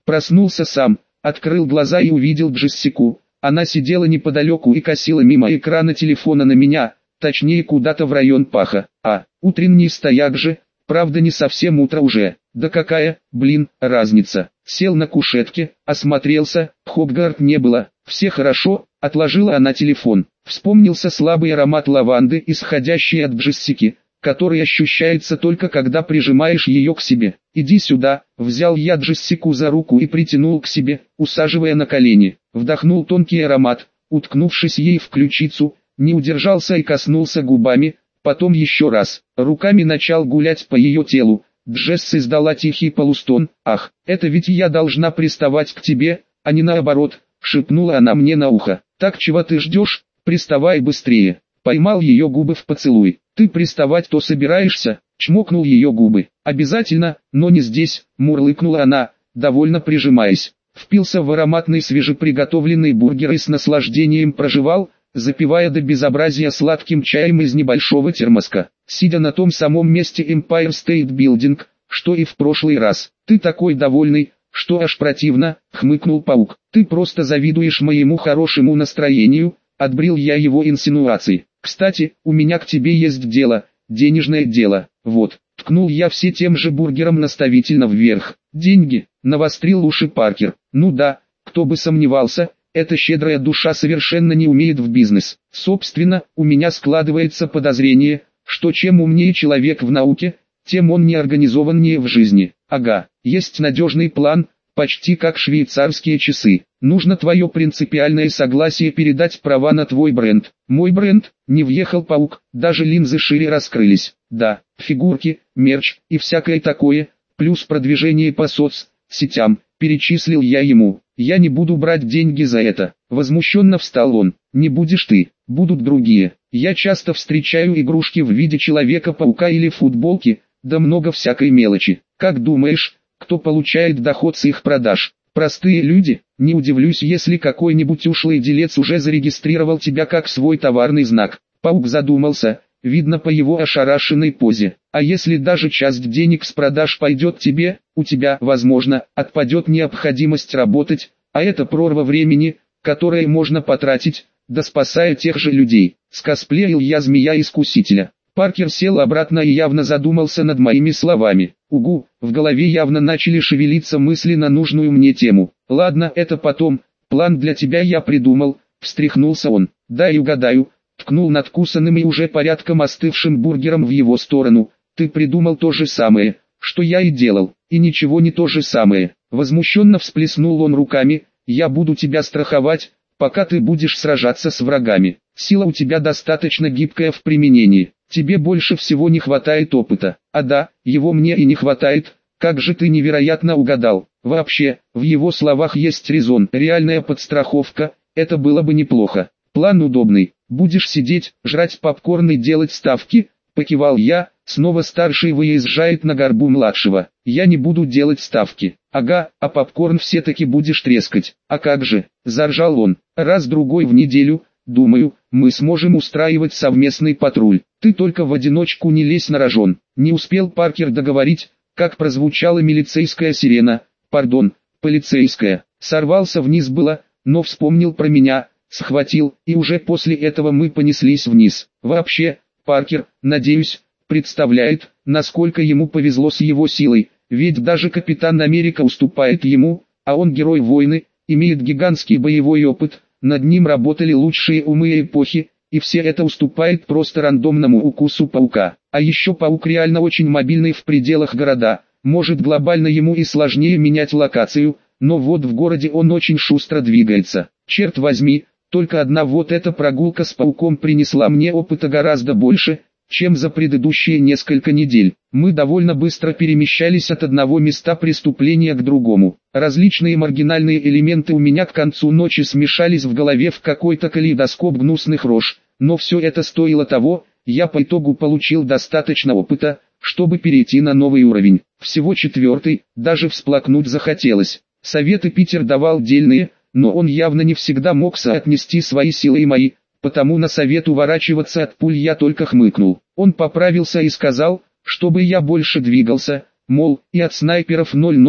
Проснулся сам, открыл глаза и увидел Джессику. Она сидела неподалеку и косила мимо экрана телефона на меня, точнее куда-то в район паха. Утренний стояк же, правда не совсем утро уже. Да какая, разница. Сел на кушетке, осмотрелся, Хоггарт не было, все хорошо, отложила она телефон. Вспомнился слабый аромат лаванды, исходящий от Джессики, который ощущается только когда прижимаешь ее к себе. «Иди сюда», взял я Джессику за руку и притянул к себе, усаживая на колени. Вдохнул тонкий аромат, уткнувшись ей в ключицу, не удержался и коснулся губами, потом еще раз, руками начал гулять по ее телу. Джесс издала тихий полустон. «Ах, это ведь я должна приставать к тебе, а не наоборот», шепнула она мне на ухо. «Так чего ты ждешь? Приставай быстрее». Поймал ее губы в поцелуй. «Ты приставать-то собираешься?» Чмокнул ее губы. «Обязательно, но не здесь», мурлыкнула она, довольно прижимаясь. Впился в ароматный свежеприготовленный бургер и с наслаждением прожевал, запивая до безобразия сладким чаем из небольшого термоска, сидя на том самом месте Empire State Building, что и в прошлый раз. «Ты такой довольный, что аж противно», хмыкнул паук. «Ты просто завидуешь моему хорошему настроению», отбрил я его инсинуации. «Кстати, у меня к тебе есть дело, денежное дело, вот». Ткнул я все тем же бургером наставительно вверх. «Деньги», навострил уши Паркер. «Ну да, кто бы сомневался, эта щедрая душа совершенно не умеет в бизнес. Собственно, у меня складывается подозрение, что чем умнее человек в науке, тем он неорганизованнее в жизни. Ага, есть надежный план, почти как швейцарские часы. Нужно твое принципиальное согласие передать права на твой бренд». «Мой бренд?» Не въехал паук, даже линзы шире раскрылись. «Да, фигурки, мерч и всякое такое, плюс продвижение по соцсетям», перечислил я ему. «Я не буду брать деньги за это». Возмущенно встал он. «Не будешь ты, будут другие. Я часто встречаю игрушки в виде Человека-паука или футболки, да много всякой мелочи. Как думаешь, кто получает доход с их продаж? Простые люди. Не удивлюсь, если какой-нибудь ушлый делец уже зарегистрировал тебя как свой товарный знак». Паук задумался, видно по его ошарашенной позе. «А если даже часть денег с продаж пойдет тебе, у тебя, возможно, отпадет необходимость работать, а это прорва времени, которое можно потратить, да спасая тех же людей». Скосплеил я змея-искусителя. Паркер сел обратно и явно задумался над моими словами. Угу, в голове явно начали шевелиться мысли на нужную мне тему. «Ладно, это потом, план для тебя я придумал», встряхнулся он. «Дай угадаю», ткнул надкусанным и уже порядком остывшим бургером в его сторону. «Ты придумал то же самое, что я и делал, и ничего не то же самое». Возмущенно всплеснул он руками. «Я буду тебя страховать, пока ты будешь сражаться с врагами. Сила у тебя достаточно гибкая в применении. Тебе больше всего не хватает опыта. А да, его мне и не хватает. Как же ты невероятно угадал. Вообще, в его словах есть резон. Реальная подстраховка, это было бы неплохо. План удобный. Будешь сидеть, жрать попкорн и делать ставки?» Покивал я. Снова старший выезжает на горбу младшего. «Я не буду делать ставки». «Ага, а попкорн все-таки будешь трескать». «А как же?» Заржал он. «Раз-другой в неделю, думаю, мы сможем устраивать совместный патруль. Ты только в одиночку не лезь на рожон». Не успел Паркер договорить, как прозвучала милицейская сирена. Пардон, полицейская. Сорвался вниз было, но вспомнил про меня, схватил, и уже после этого мы понеслись вниз. Вообще, Паркер, надеюсь, представляет, насколько ему повезло с его силой, ведь даже Капитан Америка уступает ему, а он герой войны, имеет гигантский боевой опыт, над ним работали лучшие умы эпохи, и все это уступает просто рандомному укусу паука. А еще паук реально очень мобильный в пределах города, может глобально ему и сложнее менять локацию, но вот в городе он очень шустро двигается. Черт возьми, только одна вот эта прогулка с пауком принесла мне опыта гораздо больше, чем за предыдущие несколько недель. Мы довольно быстро перемещались от одного места преступления к другому. Различные маргинальные элементы у меня к концу ночи смешались в голове в какой-то калейдоскоп гнусных рож, но все это стоило того, я по итогу получил достаточно опыта, чтобы перейти на новый уровень. Всего 4-й, даже всплакнуть захотелось. Советы Питер давал дельные, но он явно не всегда мог соотнести свои силы и мои, потому на совет уворачиваться от пуль я только хмыкнул. Он поправился и сказал, чтобы я больше двигался, мол, и от снайперов 00,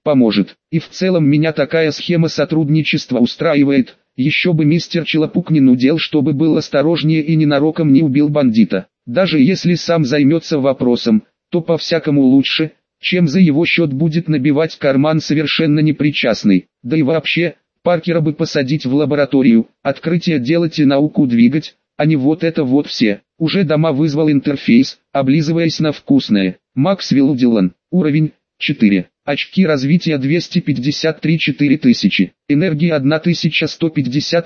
поможет. И в целом меня такая схема сотрудничества устраивает. Еще бы мистер Челопук не нудел, чтобы был осторожнее и ненароком не убил бандита. Даже если сам займется вопросом, то по-всякому лучше, чем за его счет будет набивать карман совершенно непричастный. Да и вообще, Паркера бы посадить в лабораторию, открытие делать и науку двигать, а не вот это вот все. Уже дома вызвал интерфейс, облизываясь на вкусное. Максвелл Дилан, уровень 4. Очки развития 253 4000. Энергия 1150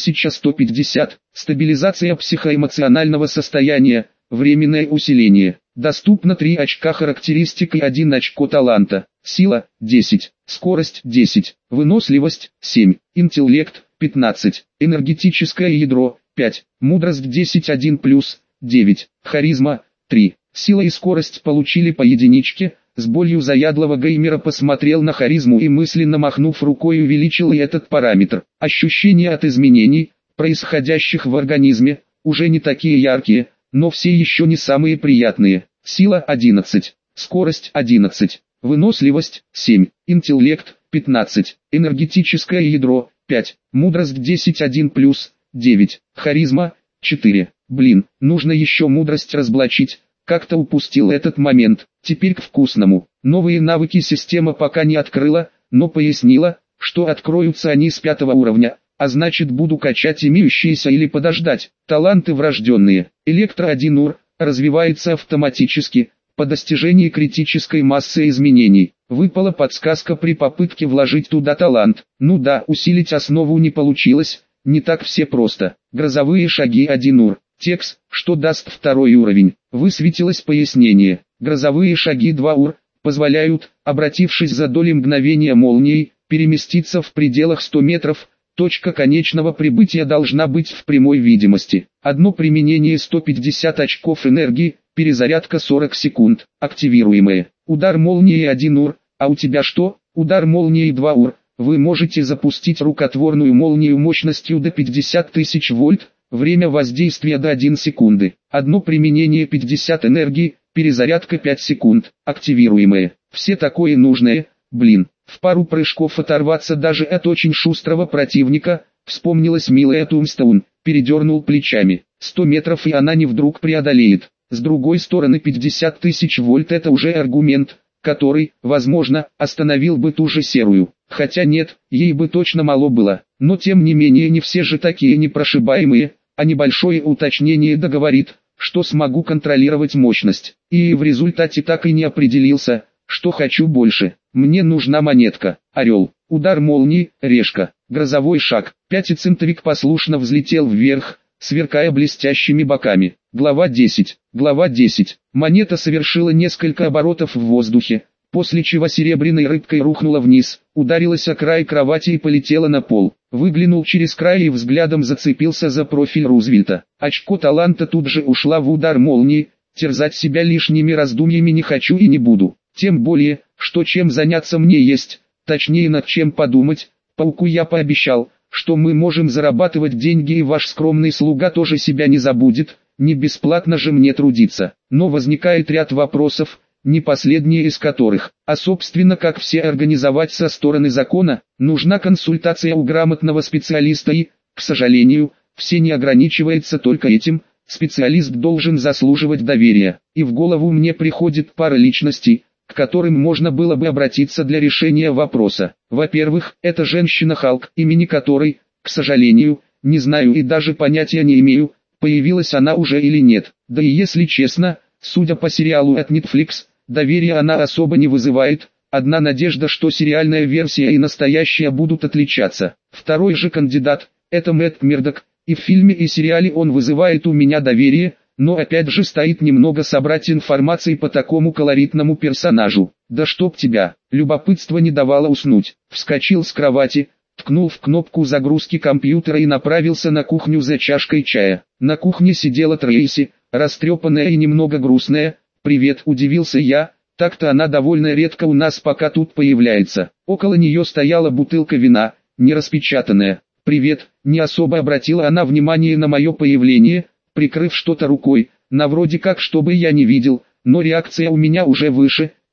1150. Стабилизация психоэмоционального состояния. Временное усиление. Доступно 3 очка характеристик и 1 очко таланта. Сила – 10. Скорость – 10. Выносливость – 7. Интеллект – 15. Энергетическое ядро – 5. Мудрость 10-1+, 9. Харизма – 3. Сила и скорость получили по единичке. С болью заядлого геймера посмотрел на харизму и мысленно махнув рукой увеличил и этот параметр. Ощущения от изменений, происходящих в организме, уже не такие яркие, но все еще не самые приятные. Сила 11, скорость 11, выносливость 7, интеллект 15, энергетическое ядро 5, мудрость 10-1+, 9, харизма 4. Блин, нужно еще мудрость разблочить. Как-то упустил этот момент. Теперь к вкусному. Новые навыки система пока не открыла, но пояснила, что откроются они с 5 уровня, а значит буду качать имеющиеся или подождать. Таланты врожденные. Электро 1 ур, развивается автоматически, по достижении критической массы изменений. Выпала подсказка при попытке вложить туда талант. Ну да, усилить основу не получилось, не так все просто. Грозовые шаги 1 ур. Текст, что даст 2 уровень. Высветилось пояснение. Грозовые шаги 2 ур, позволяют, обратившись за доли мгновения молнией, переместиться в пределах 100 метров. Точка конечного прибытия должна быть в прямой видимости. Одно применение 150 очков энергии, перезарядка 40 секунд. Активируемые. Удар молнии 1 ур, а у тебя что? Удар молнии 2 ур. Вы можете запустить рукотворную молнию мощностью до 50 тысяч вольт. Время воздействия до 1 секунды. Одно применение 50 энергии, перезарядка 5 секунд. Активируемые. Все такое нужное, блин. В пару прыжков оторваться даже от очень шустрого противника. Вспомнилась милая Тумстоун. Передернул плечами. 100 метров и она не вдруг преодолеет. С другой стороны 50 тысяч вольт это уже аргумент, который, возможно, остановил бы ту же серую. Хотя нет, ей бы точно мало было. Но тем не менее не все же такие непрошибаемые. А небольшое уточнение договорит, что смогу контролировать мощность. И в результате так и не определился, что хочу больше. Мне нужна монетка. Орел. Удар молнии, решка. Грозовой шаг. Пятицентовик послушно взлетел вверх, сверкая блестящими боками. Глава 10. Глава 10. Монета совершила несколько оборотов в воздухе, после чего серебряной рыбкой рухнула вниз, ударилась о край кровати и полетела на пол. Выглянул через край и взглядом зацепился за профиль Рузвельта. Очко таланта тут же ушла в удар молнии, терзать себя лишними раздумьями не хочу и не буду. Тем более, что чем заняться мне есть, точнее над чем подумать. Пауку я пообещал, что мы можем зарабатывать деньги и ваш скромный слуга тоже себя не забудет, не бесплатно же мне трудиться. Но возникает ряд вопросов, не последние из которых, а собственно как все организовать со стороны закона, нужна консультация у грамотного специалиста и, к сожалению, все не ограничивается только этим, специалист должен заслуживать доверия. И в голову мне приходит пара личностей, к которым можно было бы обратиться для решения вопроса. Во-первых, это женщина Халк, имени которой, к сожалению, не знаю и даже понятия не имею, появилась она уже или нет. Да и если честно, судя по сериалу от Netflix, доверия она особо не вызывает, одна надежда, что сериальная версия и настоящая будут отличаться. Второй же кандидат, это Мэтт Мердок, и в фильме и сериале он вызывает у меня доверие, но опять же стоит немного собрать информации по такому колоритному персонажу. Да чтоб тебя, любопытство не давало уснуть. Вскочил с кровати, ткнул в кнопку загрузки компьютера и направился на кухню за чашкой чая. На кухне сидела Трейси, растрепанная и немного грустная. «Привет», — удивился я, так-то она довольно редко у нас пока тут появляется. Около нее стояла бутылка вина, не распечатанная. «Привет», — не особо обратила она внимание на мое появление, прикрыв что-то рукой, на вроде как чтобы я не видел, но реакция у меня уже выше,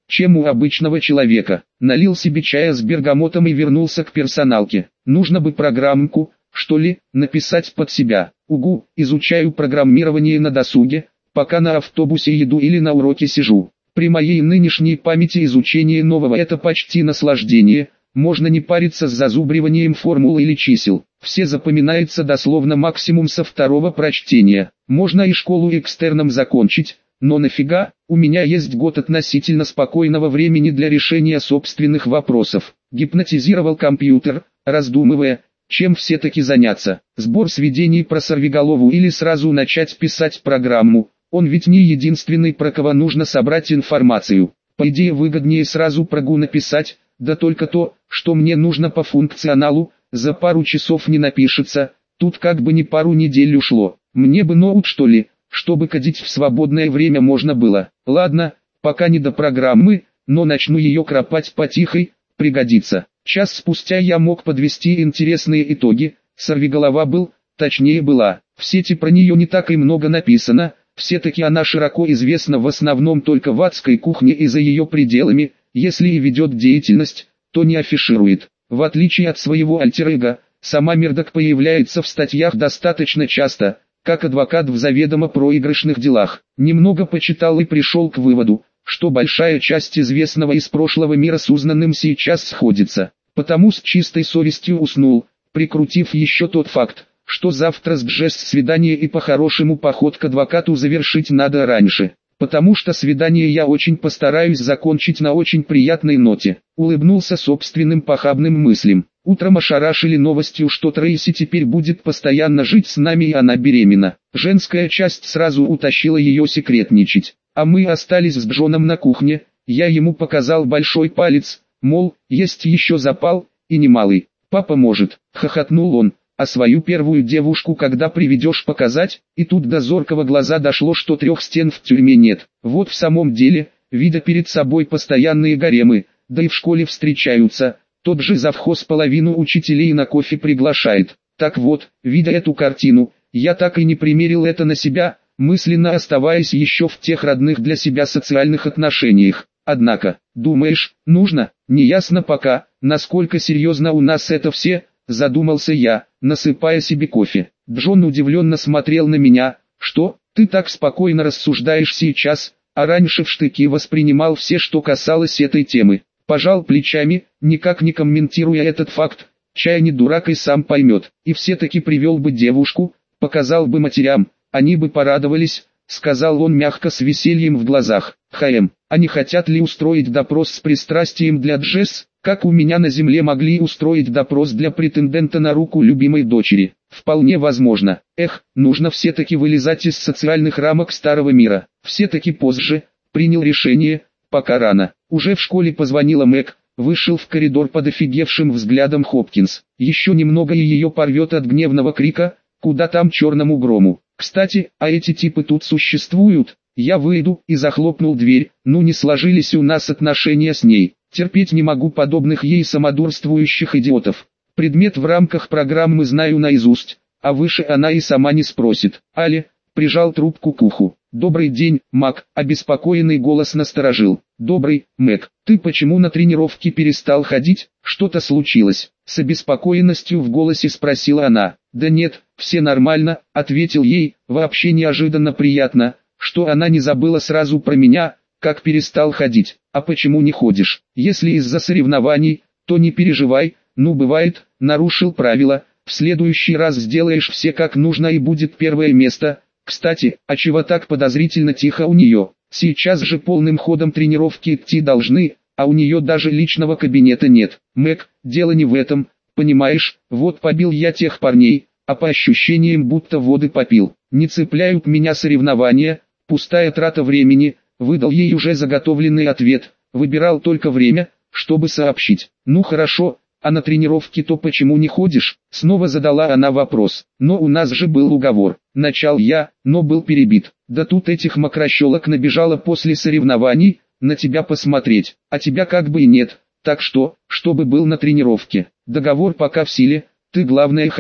чем у обычного человека. Налил себе чая с бергамотом и вернулся к персоналке. Нужно бы программку, что ли, написать под себя. Угу, изучаю программирование на досуге, пока на автобусе еду или на уроке сижу. При моей нынешней памяти изучение нового это почти наслаждение, можно не париться с зазубриванием формул или чисел. Все запоминается дословно максимум со второго прочтения. Можно и школу экстерном закончить, но нафига, у меня есть год относительно спокойного времени для решения собственных вопросов. Гипнотизировал компьютер, раздумывая, чем все-таки заняться. Сбор сведений про сорвиголову или сразу начать писать программу. Он ведь не единственный, про кого нужно собрать информацию. По идее выгоднее сразу про ГУ написать, да только то, что мне нужно по функционалу, за пару часов не напишется, тут как бы не пару недель ушло. Мне бы ноут что ли, чтобы кодить в свободное время можно было. Ладно, пока не до программы, но начну ее кропать потихой, пригодится. Час спустя я мог подвести интересные итоги. Сорвиголова был, точнее была. В сети про нее не так и много написано. Все-таки она широко известна в основном только в адской кухне и за ее пределами. Если и ведет деятельность, то не афиширует. В отличие от своего альтер-эго, сама Мердок появляется в статьях достаточно часто, как адвокат в заведомо проигрышных делах. Немного почитал и пришел к выводу, что большая часть известного из прошлого мира с узнанным сейчас сходится. Потому с чистой совестью уснул, прикрутив еще тот факт, что завтра с Джесс свидание и по-хорошему поход к адвокату завершить надо раньше. Потому что свидание я очень постараюсь закончить на очень приятной ноте. Улыбнулся собственным похабным мыслям. Утром ошарашили новостью, что Трейси теперь будет постоянно жить с нами и она беременна. Женская часть сразу утащила ее секретничать. А мы остались с Джоном на кухне, я ему показал большой палец, мол, есть еще запал, и немалый. Папа может, хохотнул он. А свою первую девушку когда приведешь показать? И тут до зоркого глаза дошло, что 3 стен в тюрьме нет. Вот в самом деле, видя перед собой постоянные гаремы, да и в школе встречаются, тот же завхоз половину учителей на кофе приглашает. Так вот, видя эту картину, я так и не примерил это на себя, мысленно оставаясь еще в тех родных для себя социальных отношениях. Однако, думаешь, нужно? Неясно пока, насколько серьезно у нас это все. Задумался я, насыпая себе кофе. Джон удивленно смотрел на меня. Что, ты так спокойно рассуждаешь сейчас, а раньше в штыки воспринимал все, что касалось этой темы? Пожал плечами, никак не комментируя этот факт. Чай не дурак и сам поймет. И все-таки привел бы девушку, показал бы матерям, они бы порадовались, сказал он мягко с весельем в глазах. А не хотят ли устроить допрос с пристрастием для Джесс? Как у меня на земле могли устроить допрос для претендента на руку любимой дочери? Вполне возможно. Нужно все-таки вылезать из социальных рамок старого мира. Все-таки позже, принял решение, пока рано. Уже в школе позвонила Мэг, вышел в коридор под офигевшим взглядом Хопкинс. Еще немного и ее порвет от гневного крика, куда там черному грому. Кстати, а эти типы тут существуют? Я выйду и захлопнул дверь, не сложились у нас отношения с ней. Терпеть не могу подобных ей самодурствующих идиотов. Предмет в рамках программы знаю наизусть, а выше она и сама не спросит. Али, прижал трубку к уху. Добрый день, Мак, обеспокоенный голос насторожил. Добрый, Мэг, ты почему на тренировки перестал ходить? Что-то случилось? С обеспокоенностью в голосе спросила она. Да нет, все нормально, ответил ей, вообще неожиданно приятно, что она не забыла сразу про меня, как перестал ходить. А почему не ходишь? Если из-за соревнований, то не переживай, бывает, нарушил правила, в следующий раз сделаешь все как нужно и будет первое место. Кстати, а чего так подозрительно тихо у нее? Сейчас же полным ходом тренировки идти должны, а у нее даже личного кабинета нет. Мэг, дело не в этом, понимаешь, вот побил я тех парней, а по ощущениям будто воды попил. Не цепляют меня соревнования, пустая трата времени. Выдал ей уже заготовленный ответ, выбирал только время, чтобы сообщить. Ну хорошо, а на тренировки-то почему не ходишь? Снова задала она вопрос. Но у нас же был уговор. Начал я, но был перебит. Да тут этих мокрощелок набежало после соревнований, на тебя посмотреть, а тебя как бы и нет. Так что, чтобы был на тренировке. Договор пока в силе, ты главное ходи.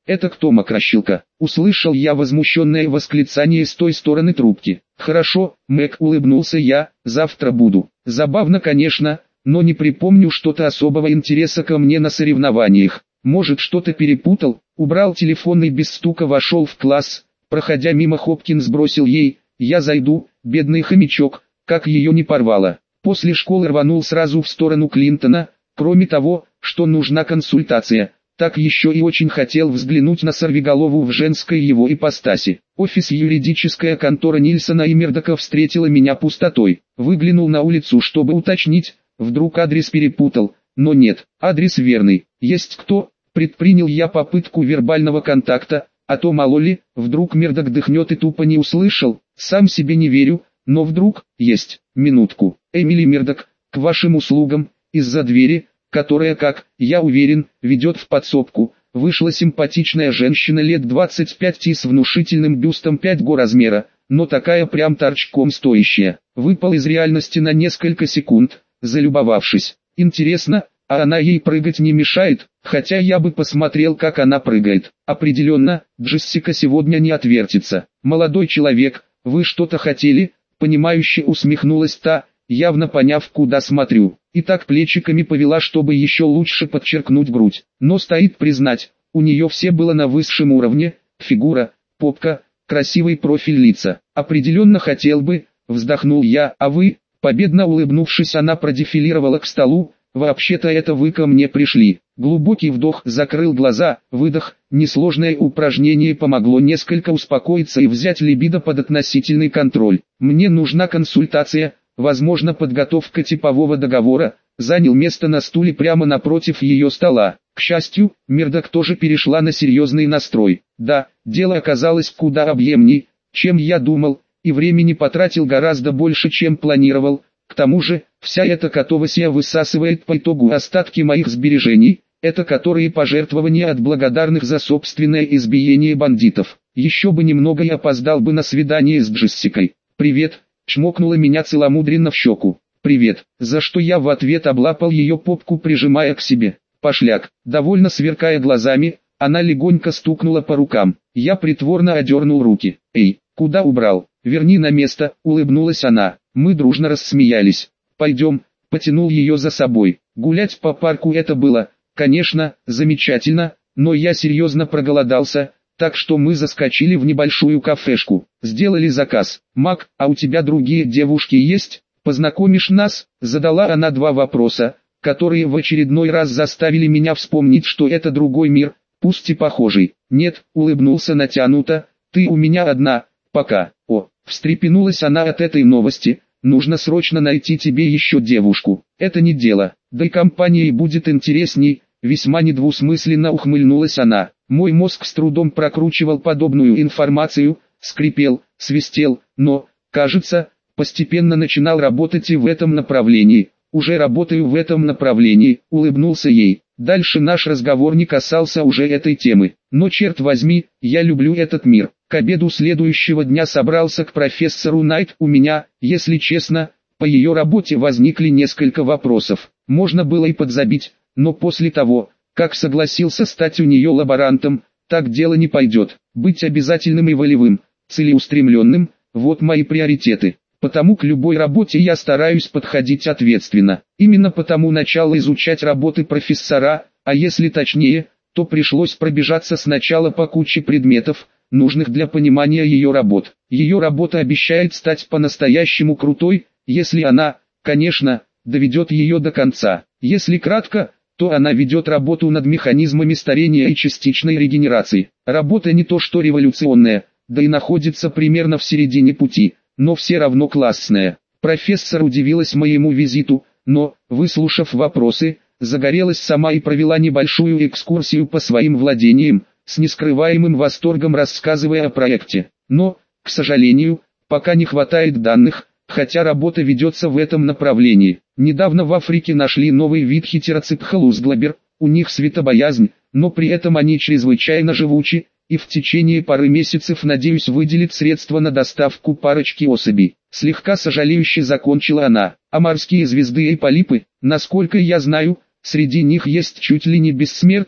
Это кто, Мокрощилка? Услышал я возмущенное восклицание с той стороны трубки. Хорошо, Мэг, улыбнулся я, завтра буду. Забавно, конечно, но не припомню что-то особого интереса ко мне на соревнованиях. Может, что-то перепутал? Убрал телефон и без стука вошел в класс. Проходя мимо, Хопкинс бросил ей: «Я зайду, бедный хомячок, как ее не порвало». После школы рванул сразу в сторону Клинтона. Кроме того, что нужна консультация, так еще и очень хотел взглянуть на сорвиголову в женской его ипостаси. Офис юридическая контора Нильсона и Мердока встретила меня пустотой. Выглянул на улицу, чтобы уточнить, вдруг адрес перепутал, но нет, адрес верный. Есть кто? Предпринял я попытку вербального контакта, а то мало ли, вдруг Мердок дыхнет и тупо не услышал. Сам себе не верю, но вдруг, есть, минутку. Эмили Мердок, к вашим услугам. Из-за двери, которая, как, я уверен, ведет в подсобку, вышла симпатичная женщина лет 25 с внушительным бюстом 5 го размера, но такая прям торчком стоящая. Выпал из реальности на несколько секунд, залюбовавшись. Интересно, а она ей прыгать не мешает, хотя я бы посмотрел, как она прыгает. Определенно, Джессика сегодня не отвертится. Молодой человек, вы что-то хотели? Понимающе усмехнулась та, явно поняв, куда смотрю. И так плечиками повела, чтобы еще лучше подчеркнуть грудь. Но стоит признать, у нее все было на высшем уровне: фигура, попка, красивый профиль лица. Определенно хотел бы, вздохнул я, а вы? Победно улыбнувшись, она продефилировала к столу. Вообще-то это вы ко мне пришли. Глубокий вдох, закрыл глаза, выдох. Несложное упражнение помогло несколько успокоиться и взять либидо под относительный контроль. Мне нужна консультация. Возможно, подготовка типового договора. Занял место на стуле прямо напротив ее стола. К счастью, Мердок тоже перешла на серьезный настрой. Да, дело оказалось куда объемней, чем я думал, и времени потратил гораздо больше, чем планировал. К тому же, вся эта катавасия высасывает по итогу остатки моих сбережений, это которые пожертвования от благодарных за собственное избиение бандитов. Еще бы немного и опоздал бы на свидание с Джессикой. «Привет», чмокнула меня целомудренно в щеку. «Привет», за что я в ответ облапал ее попку, прижимая к себе. «Пошляк», довольно сверкая глазами, она легонько стукнула по рукам. Я притворно одернул руки. «Эй, куда убрал? Верни на место», улыбнулась она. Мы дружно рассмеялись. «Пойдем», потянул ее за собой. Гулять по парку это было, конечно, замечательно, но я серьезно проголодался, так что мы заскочили в небольшую кафешку. Сделали заказ. «Мак, а у тебя другие девушки есть? Познакомишь нас?» Задала она два вопроса, которые в очередной раз заставили меня вспомнить, что это другой мир, пусть и похожий. «Нет», улыбнулся натянуто, «ты у меня одна, пока». «О», встрепенулась она от этой новости, «нужно срочно найти тебе еще девушку. Это не дело, да и компания будет интересней», весьма недвусмысленно ухмыльнулась она. Мой мозг с трудом прокручивал подобную информацию, скрипел, свистел, но, кажется, постепенно начинал работать и в этом направлении. «Уже работаю в этом направлении», улыбнулся ей. Дальше наш разговор не касался уже этой темы. Но черт возьми, я люблю этот мир. К обеду следующего дня собрался к профессору Найт. У меня, если честно, по ее работе возникли несколько вопросов. Можно было и подзабить, но после того, как согласился стать у нее лаборантом, так дело не пойдет. Быть обязательным и волевым, целеустремленным – вот мои приоритеты. Потому к любой работе я стараюсь подходить ответственно. Именно потому начал изучать работы профессора, а если точнее, то пришлось пробежаться сначала по куче предметов, нужных для понимания ее работ. Ее работа обещает стать по-настоящему крутой, если она, конечно, доведет ее до конца. Если кратко, то она ведет работу над механизмами старения и частичной регенерации. Работа не то что революционная, да и находится примерно в середине пути, но все равно классная. Профессор удивилась моему визиту, но, выслушав вопросы, загорелась сама и провела небольшую экскурсию по своим владениям, с нескрываемым восторгом рассказывая о проекте. Но, к сожалению, пока не хватает данных, хотя работа ведется в этом направлении. Недавно в Африке нашли новый вид хетероципхолузглобер, у них светобоязнь, но при этом они чрезвычайно живучи, и в течение пары месяцев надеюсь выделить средства на доставку парочки особей. Слегка сожалеюще закончила она. А морские звезды и полипы, насколько я знаю, среди них есть чуть ли не бессмертные.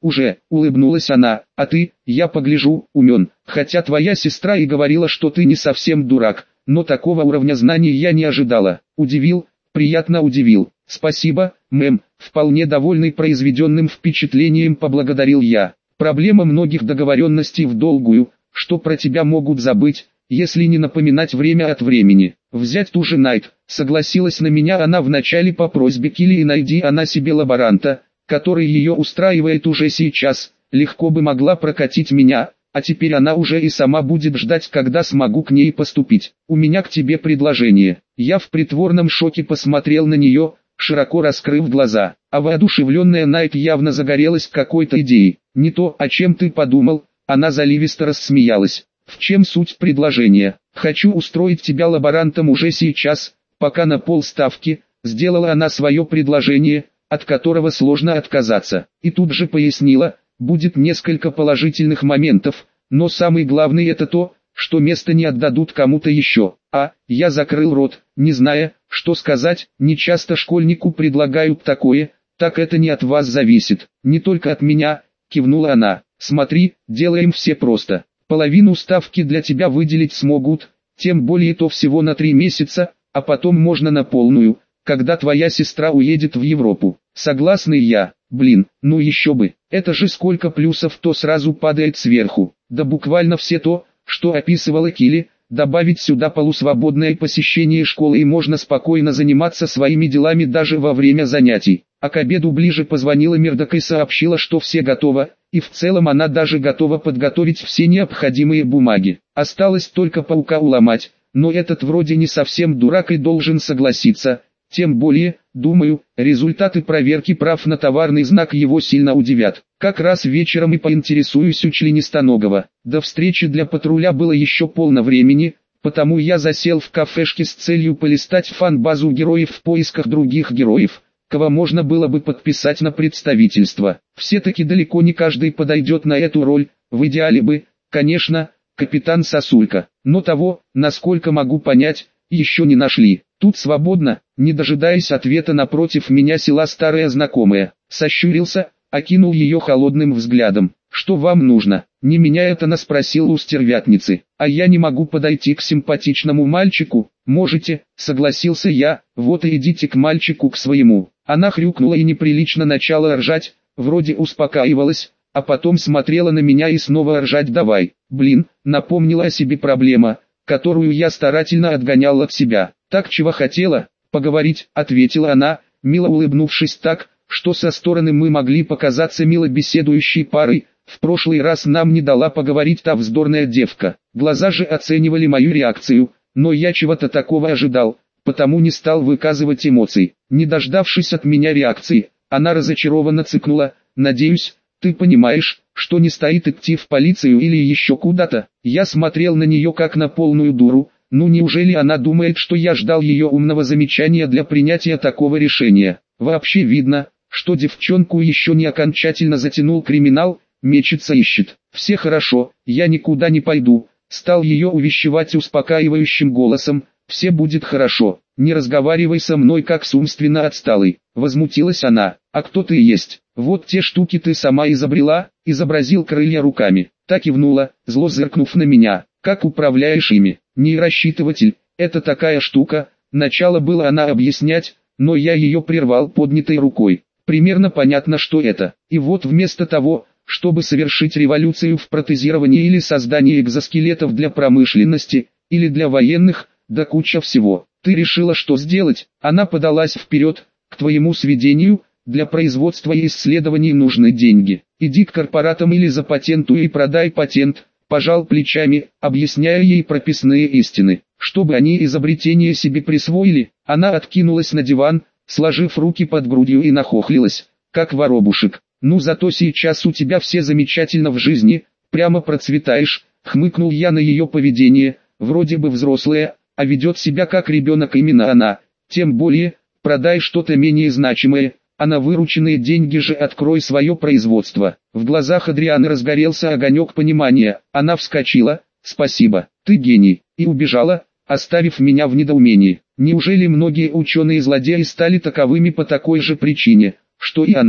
Уже, улыбнулась она, а ты, я погляжу, умен, хотя твоя сестра и говорила, что ты не совсем дурак, но такого уровня знаний я не ожидала. Удивил, приятно удивил. Спасибо, мэм, вполне довольный произведенным впечатлением поблагодарил я. Проблема многих договоренностей в долгую, что про тебя могут забыть, если не напоминать время от времени. Взять ту же Найт, согласилась на меня она вначале по просьбе Килли, и найди она себе лаборанта, который ее устраивает уже сейчас, легко бы могла прокатить меня, а теперь она уже и сама будет ждать, когда смогу к ней поступить. У меня к тебе предложение. Я в притворном шоке посмотрел на нее, широко раскрыв глаза, а воодушевленная Найт явно загорелась какой-то идеей. Не то, о чем ты подумал, она заливисто рассмеялась. В чем суть предложения? Хочу устроить тебя лаборантом уже сейчас, пока на полставки, сделала она свое предложение, от которого сложно отказаться. И тут же пояснила, будет несколько положительных моментов, но самый главный это то, что место не отдадут кому-то еще. Я закрыл рот, не зная, что сказать, не часто школьнику предлагают такое, так это не от вас зависит, не только от меня, кивнула она. Смотри, делаем все просто. Половину ставки для тебя выделить смогут, тем более то всего на 3 месяца, а потом можно на полную, когда твоя сестра уедет в Европу. Согласный я, блин, ну еще бы, это же сколько плюсов то сразу падает сверху, да буквально все то, что описывала Килли, добавить сюда полусвободное посещение школы и можно спокойно заниматься своими делами даже во время занятий. А к обеду ближе позвонила Мердок и сообщила, что все готово, и в целом она даже готова подготовить все необходимые бумаги. Осталось только паука уломать, но этот вроде не совсем дурак и должен согласиться. Тем более, думаю, результаты проверки прав на товарный знак его сильно удивят. Как раз вечером и поинтересуюсь у членистоногого. До встречи для патруля было еще полно времени, потому я засел в кафешке с целью полистать фан-базу героев в поисках других героев, кого можно было бы подписать на представительство. Все-таки далеко не каждый подойдет на эту роль, в идеале бы, конечно, капитан Сосулька, но того, насколько могу понять, еще не нашли. Тут свободно, не дожидаясь ответа, напротив меня села старая знакомая. Сощурился, окинул ее холодным взглядом. «Что вам нужно?» Не меняя тона спросил у стервятницы. «А я не могу подойти к симпатичному мальчику?» «Можете», согласился я, «вот и идите к мальчику к своему». Она хрюкнула и неприлично начала ржать, вроде успокаивалась, а потом смотрела на меня и снова ржать давай. Блин, напомнила о себе проблема, которую я старательно отгонял от себя. «Так чего хотела?» «Поговорить», — ответила она, мило улыбнувшись так, что со стороны мы могли показаться мило беседующей парой. В прошлый раз нам не дала поговорить та вздорная девка. Глаза же оценивали мою реакцию, но я чего-то такого ожидал, потому не стал выказывать эмоций. Не дождавшись от меня реакции, она разочарованно цыкнула. «Надеюсь, ты понимаешь, что не стоит идти в полицию или еще куда-то». Я смотрел на нее как на полную дуру. Ну неужели она думает, что я ждал ее умного замечания для принятия такого решения? Вообще видно, что девчонку еще не окончательно затянул криминал, мечется ищет. «Все хорошо, я никуда не пойду», стал ее увещевать успокаивающим голосом. «Все будет хорошо, не разговаривай со мной как с умственно отсталой». Возмутилась она. «А кто ты есть? Вот те штуки ты сама изобрела?» Изобразил крылья руками. Так кивнула, зло зыркнув на меня. «Как управляешь ими?» «Нейросчитыватель, это такая штука». Начало было она объяснять, но я ее прервал поднятой рукой. Примерно понятно, что это. И вот вместо того, чтобы совершить революцию в протезировании или создании экзоскелетов для промышленности, или для военных, да куча всего, ты решила что сделать? Она подалась вперед. К твоему сведению, для производства и исследований нужны деньги. Иди к корпоратам или запатентуй и продай патент. Пожал плечами, объясняя ей прописные истины. Чтобы они изобретение себе присвоили, она откинулась на диван, сложив руки под грудью и нахохлилась, как воробушек. «Ну зато сейчас у тебя все замечательно в жизни, прямо процветаешь», хмыкнул я на ее поведение, вроде бы взрослая, а ведет себя как ребенок именно она. Тем более, продай что-то менее значимое, а на вырученные деньги же открой свое производство. В глазах Адрианы разгорелся огонек понимания. Она вскочила. «Спасибо, ты гений», и убежала, оставив меня в недоумении. Неужели многие ученые-злодеи стали таковыми по такой же причине, что и она?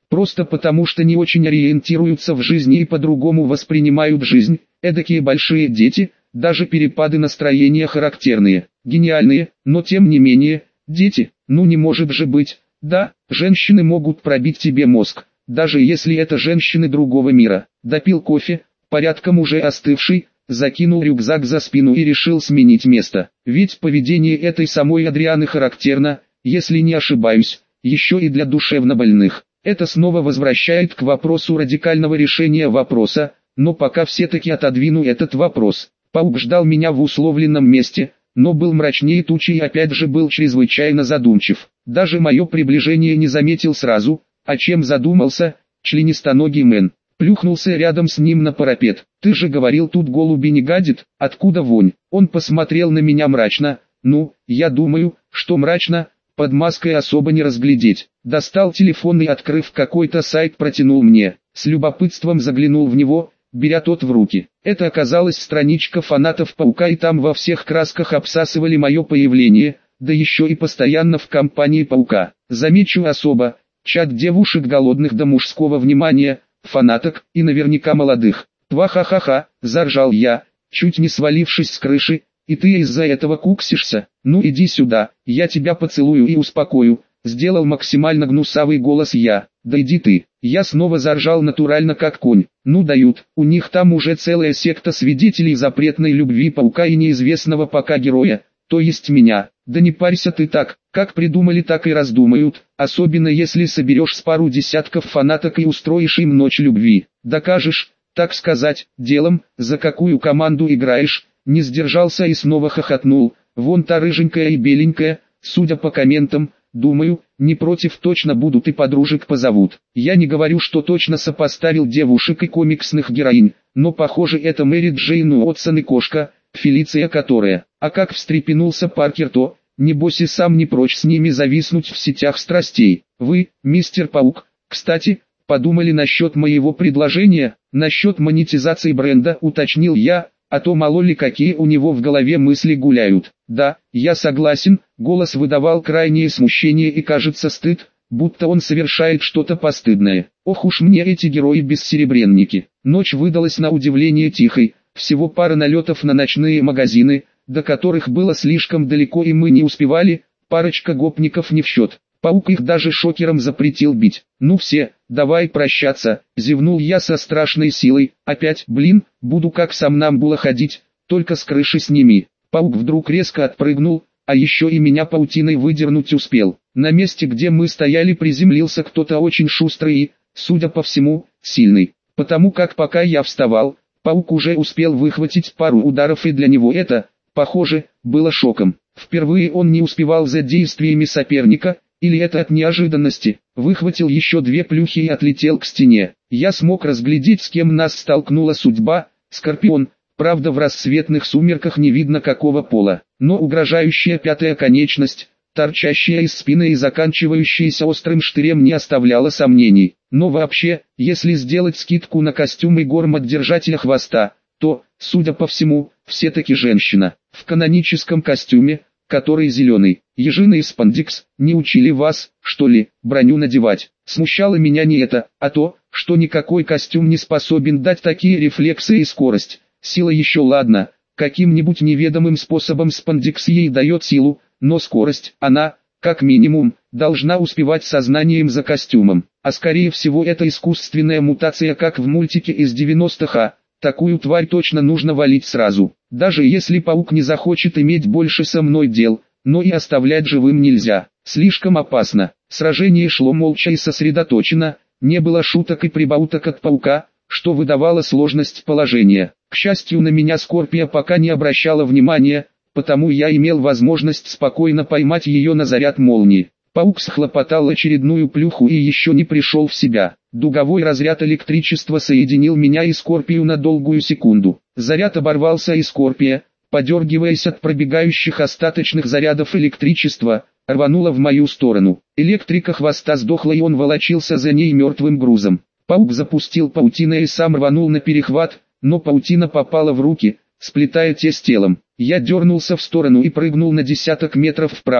Просто потому что не очень ориентируются в жизни и по-другому воспринимают жизнь, эдакие большие дети, даже перепады настроения характерные, гениальные, но тем не менее, дети, ну не может же быть. Да, женщины могут пробить тебе мозг, даже если это женщины другого мира. Допил кофе, порядком уже остывший, закинул рюкзак за спину и решил сменить место. Ведь поведение этой самой Адрианы характерно, если не ошибаюсь, еще и для душевнобольных. Это снова возвращает к вопросу радикального решения вопроса, но пока все-таки отодвину этот вопрос. Паук ждал меня в условленном месте, но был мрачнее тучи и опять же был чрезвычайно задумчив. Даже мое приближение не заметил сразу, о чем задумался, членистоногий Мэн. Плюхнулся рядом с ним на парапет. «Ты же говорил, тут голуби не гадят, откуда вонь?» Он посмотрел на меня мрачно. «Ну, я думаю, что мрачно, под маской особо не разглядеть». Достал телефон и, открыв какой-то сайт, протянул мне. С любопытством заглянул в него, беря тот в руки. Это оказалась страничка фанатов Паука, и там во всех красках обсасывали мое появление, да еще и постоянно в компании Паука. Замечу особо, чат девушек голодных до мужского внимания, фанаток, и наверняка молодых. «Тва-ха-ха-ха», заржал я, чуть не свалившись с крыши, «и ты из-за этого куксишься? Ну иди сюда, я тебя поцелую и успокою», сделал максимально гнусавый голос я. «Да иди ты». Я снова заржал натурально как конь. Ну дают, у них там уже целая секта свидетелей запретной любви Паука и неизвестного пока героя, то есть меня. Да не парься ты так, как придумали, так и раздумают, особенно если соберешь с пару десятков фанаток и устроишь им ночь любви. Докажешь, так сказать, делом, за какую команду играешь. Не сдержался и снова хохотнул. Вон та рыженькая и беленькая, судя по комментам, думаю, не против точно будут и подружек позовут. Я не говорю, что точно сопоставил девушек и комиксных героинь, но похоже это Мэри Джейн Уотсон и кошка, Фелиция которая. А как встрепенулся Паркер, то, небось и сам не прочь с ними зависнуть в сетях страстей. Вы, мистер Паук, кстати, подумали насчет моего предложения, насчет монетизации бренда, уточнил я, а то мало ли какие у него в голове мысли гуляют. Да, я согласен, голос выдавал крайнее смущение и кажется стыд, будто он совершает что-то постыдное. Ох уж мне эти герои-бессеребренники. Ночь выдалась на удивление тихой, всего пара налетов на ночные магазины, до которых было слишком далеко и мы не успевали, парочка гопников не в счет. Паук их даже шокером запретил бить. «Ну все, давай прощаться», зевнул я со страшной силой. «Опять, блин, буду как сомнамбула ходить, только с крыши сними». Паук вдруг резко отпрыгнул, а еще и меня паутиной выдернуть успел. На месте, где мы стояли, приземлился кто-то очень шустрый и, судя по всему, сильный. Потому как пока я вставал, Паук уже успел выхватить пару ударов, и для него это, похоже, было шоком. Впервые он не успевал за действиями соперника, или это от неожиданности, выхватил еще две плюхи и отлетел к стене. Я смог разглядеть, с кем нас столкнула судьба, Скорпион, правда в рассветных сумерках не видно какого пола, но угрожающая пятая конечность, торчащая из спины и заканчивающаяся острым штырем, не оставляла сомнений. Но вообще, если сделать скидку на костюм и гормат-держателя хвоста, то, судя по всему, все-таки женщина, в каноническом костюме, который зеленый. Ежиный спандекс, не учили вас, что ли, броню надевать? Смущало меня не это, а то, что никакой костюм не способен дать такие рефлексы и скорость. Сила еще ладно, каким-нибудь неведомым способом спандекс ей дает силу, но скорость, она, как минимум, должна успевать сознанием за костюмом. А скорее всего это искусственная мутация, как в мультике из 90-х, такую тварь точно нужно валить сразу. Даже если Паук не захочет иметь больше со мной дел, но и оставлять живым нельзя. Слишком опасно. Сражение шло молча и сосредоточенно, не было шуток и прибауток от Паука, что выдавало сложность положения. К счастью, на меня Скорпия пока не обращала внимания, потому я имел возможность спокойно поймать ее на заряд молнии. Паук схлопотал очередную плюху и еще не пришел в себя. Дуговой разряд электричества соединил меня и Скорпию на долгую секунду. Заряд оборвался, и Скорпия, подергиваясь от пробегающих остаточных зарядов электричества, рванула в мою сторону. Электрика хвоста сдохла, и он волочился за ней мертвым грузом. Паук запустил паутиной и сам рванул на перехват, но паутина попала в руки, сплетая те с телом. Я дернулся в сторону и прыгнул на десяток метров вправо,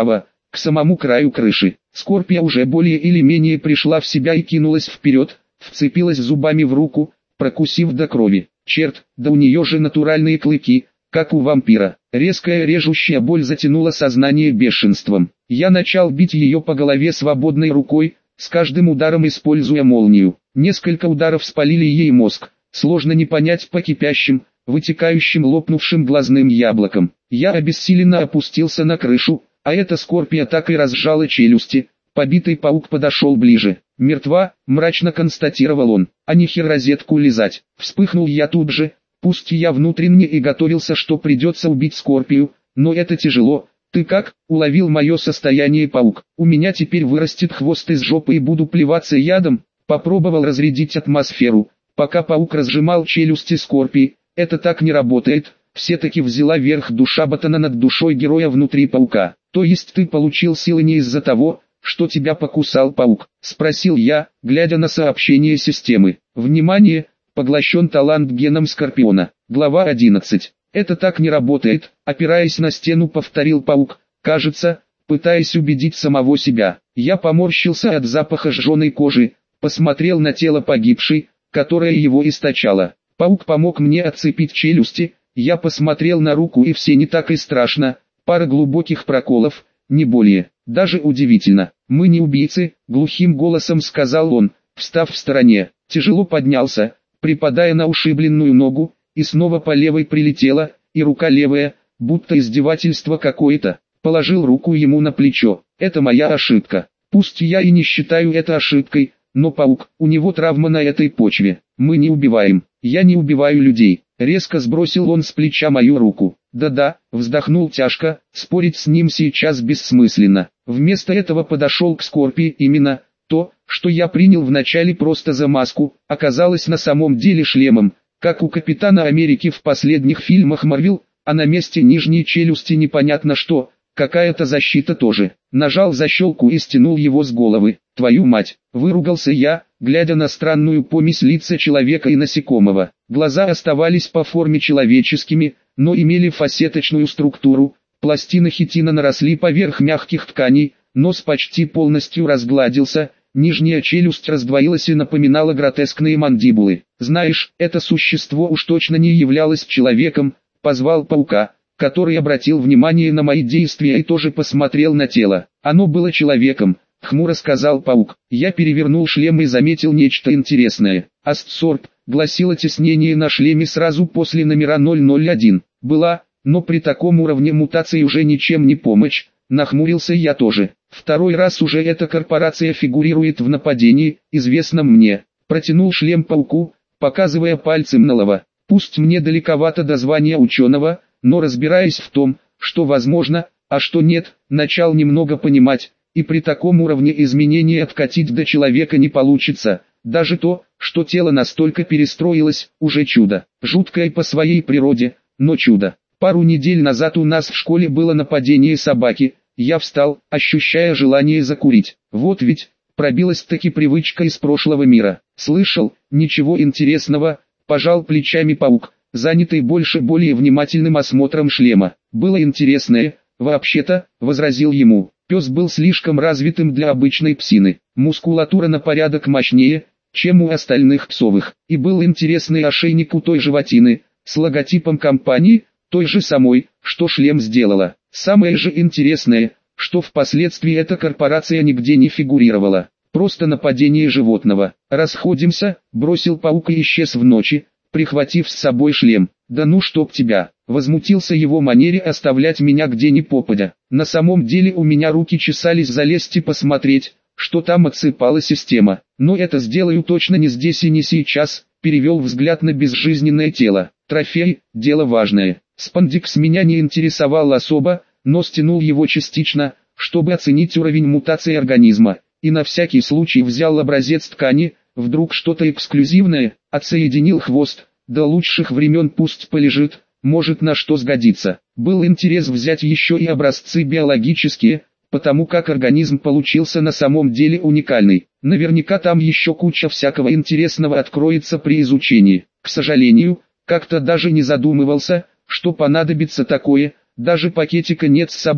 к самому краю крыши. Скорпия уже более или менее пришла в себя и кинулась вперед, вцепилась зубами в руку, прокусив до крови. Черт, да у нее же натуральные клыки, как у вампира. Резкая режущая боль затянула сознание бешенством. Я начал бить ее по голове свободной рукой, с каждым ударом используя молнию. Несколько ударов спалили ей мозг. Сложно не понять по кипящим, вытекающим лопнувшим глазным яблокам. Я обессиленно опустился на крышу, а эта скорпия так и разжала челюсти. Побитый паук подошел ближе. «Мертва», — мрачно констатировал он, — «а не хер розетку лизать». Вспыхнул я тут же, пусть я внутренне и готовился, что придется убить скорпию, но это тяжело. «Ты как?» — уловил мое состояние паук. «У меня теперь вырастет хвост из жопы и буду плеваться ядом». Попробовал разрядить атмосферу, пока паук разжимал челюсти скорпии. Это так не работает. Все-таки взяла верх душа ботана над душой героя внутри паука. «То есть ты получил силы не из-за того, что тебя покусал паук?» — спросил я, глядя на сообщение системы. «Внимание! Поглощен талант геном Скорпиона». Глава 11. «Это так не работает», — опираясь на стену, повторил паук, кажется, пытаясь убедить самого себя. Я поморщился от запаха сжженной кожи, посмотрел на тело погибшей, которое его источало. Паук помог мне отцепить челюсти, я посмотрел на руку, и все не так и страшно, пара глубоких проколов, не более. Даже удивительно. «Мы не убийцы», — глухим голосом сказал он, встав в стороне. Тяжело поднялся, припадая на ушибленную ногу, и снова по левой прилетела, и рука левая, будто издевательство какое-то. Положил руку ему на плечо. «Это моя ошибка. Пусть я и не считаю это ошибкой, но паук, у него травма на этой почве. Мы не убиваем. Я не убиваю людей». Резко сбросил он с плеча мою руку. «Да-да», вздохнул тяжко, спорить с ним сейчас бессмысленно. Вместо этого подошел к скорпии. Именно то, что я принял вначале просто за маску, оказалось на самом деле шлемом, как у Капитана Америки в последних фильмах Марвел, а на месте нижней челюсти непонятно что, какая-то защита тоже. Нажал защелку и стянул его с головы. «Твою мать!» — выругался я, глядя на странную помесь лица человека и насекомого. Глаза оставались по форме человеческими, но имели фасеточную структуру. Пластины хитина наросли поверх мягких тканей, нос почти полностью разгладился, нижняя челюсть раздвоилась и напоминала гротескные мандибулы. «Знаешь, это существо уж точно не являлось человеком», — позвал паука, который обратил внимание на мои действия и тоже посмотрел на тело. «Оно было человеком», — хмуро сказал паук. Я перевернул шлем и заметил нечто интересное. «Астсорб», — гласило тиснение на шлеме сразу после номера 001. «Была, но при таком уровне мутации уже ничем не помочь», — нахмурился я тоже. «Второй раз уже эта корпорация фигурирует в нападении, известном мне». Протянул шлем пауку, показывая пальцем на лава. «Пусть мне далековато до звания ученого, но разбираясь в том, что возможно, а что нет, начал немного понимать, и при таком уровне изменения откатить до человека не получится. Даже то, что тело настолько перестроилось, уже чудо. Жуткое по своей природе, но чудо. Пару недель назад у нас в школе было нападение собаки. Я встал, ощущая желание закурить. Вот ведь, пробилась-таки привычка из прошлого мира. Слышал, ничего интересного, пожал плечами паук, занятый больше более внимательным осмотром шлема. Было интересное, вообще-то, возразил ему. Пес был слишком развитым для обычной псины. Мускулатура на порядок мощнее, чем у остальных псовых. И был интересный ошейник у той животины, с логотипом компании, той же самой, что шлем сделала. Самое же интересное, что впоследствии эта корпорация нигде не фигурировала. Просто нападение животного. «Расходимся», бросил паук и исчез в ночи, прихватив с собой шлем. «Да ну чтоб тебя!» Возмутился его манере оставлять меня где ни попадя. На самом деле у меня руки чесались залезть и посмотреть, что там отсыпала система. Но это сделаю точно не здесь и не сейчас. Перевел взгляд на безжизненное тело. Трофей, дело важное. Спандикс меня не интересовал особо, но стянул его частично, чтобы оценить уровень мутации организма. И на всякий случай взял образец ткани, вдруг что-то эксклюзивное, отсоединил хвост. До лучших времен пусть полежит, может на что сгодится. Был интерес взять еще и образцы биологические, потому как организм получился на самом деле уникальный. Наверняка там еще куча всякого интересного откроется при изучении. К сожалению, как-то даже не задумывался, что понадобится такое, даже пакетика нет с собой.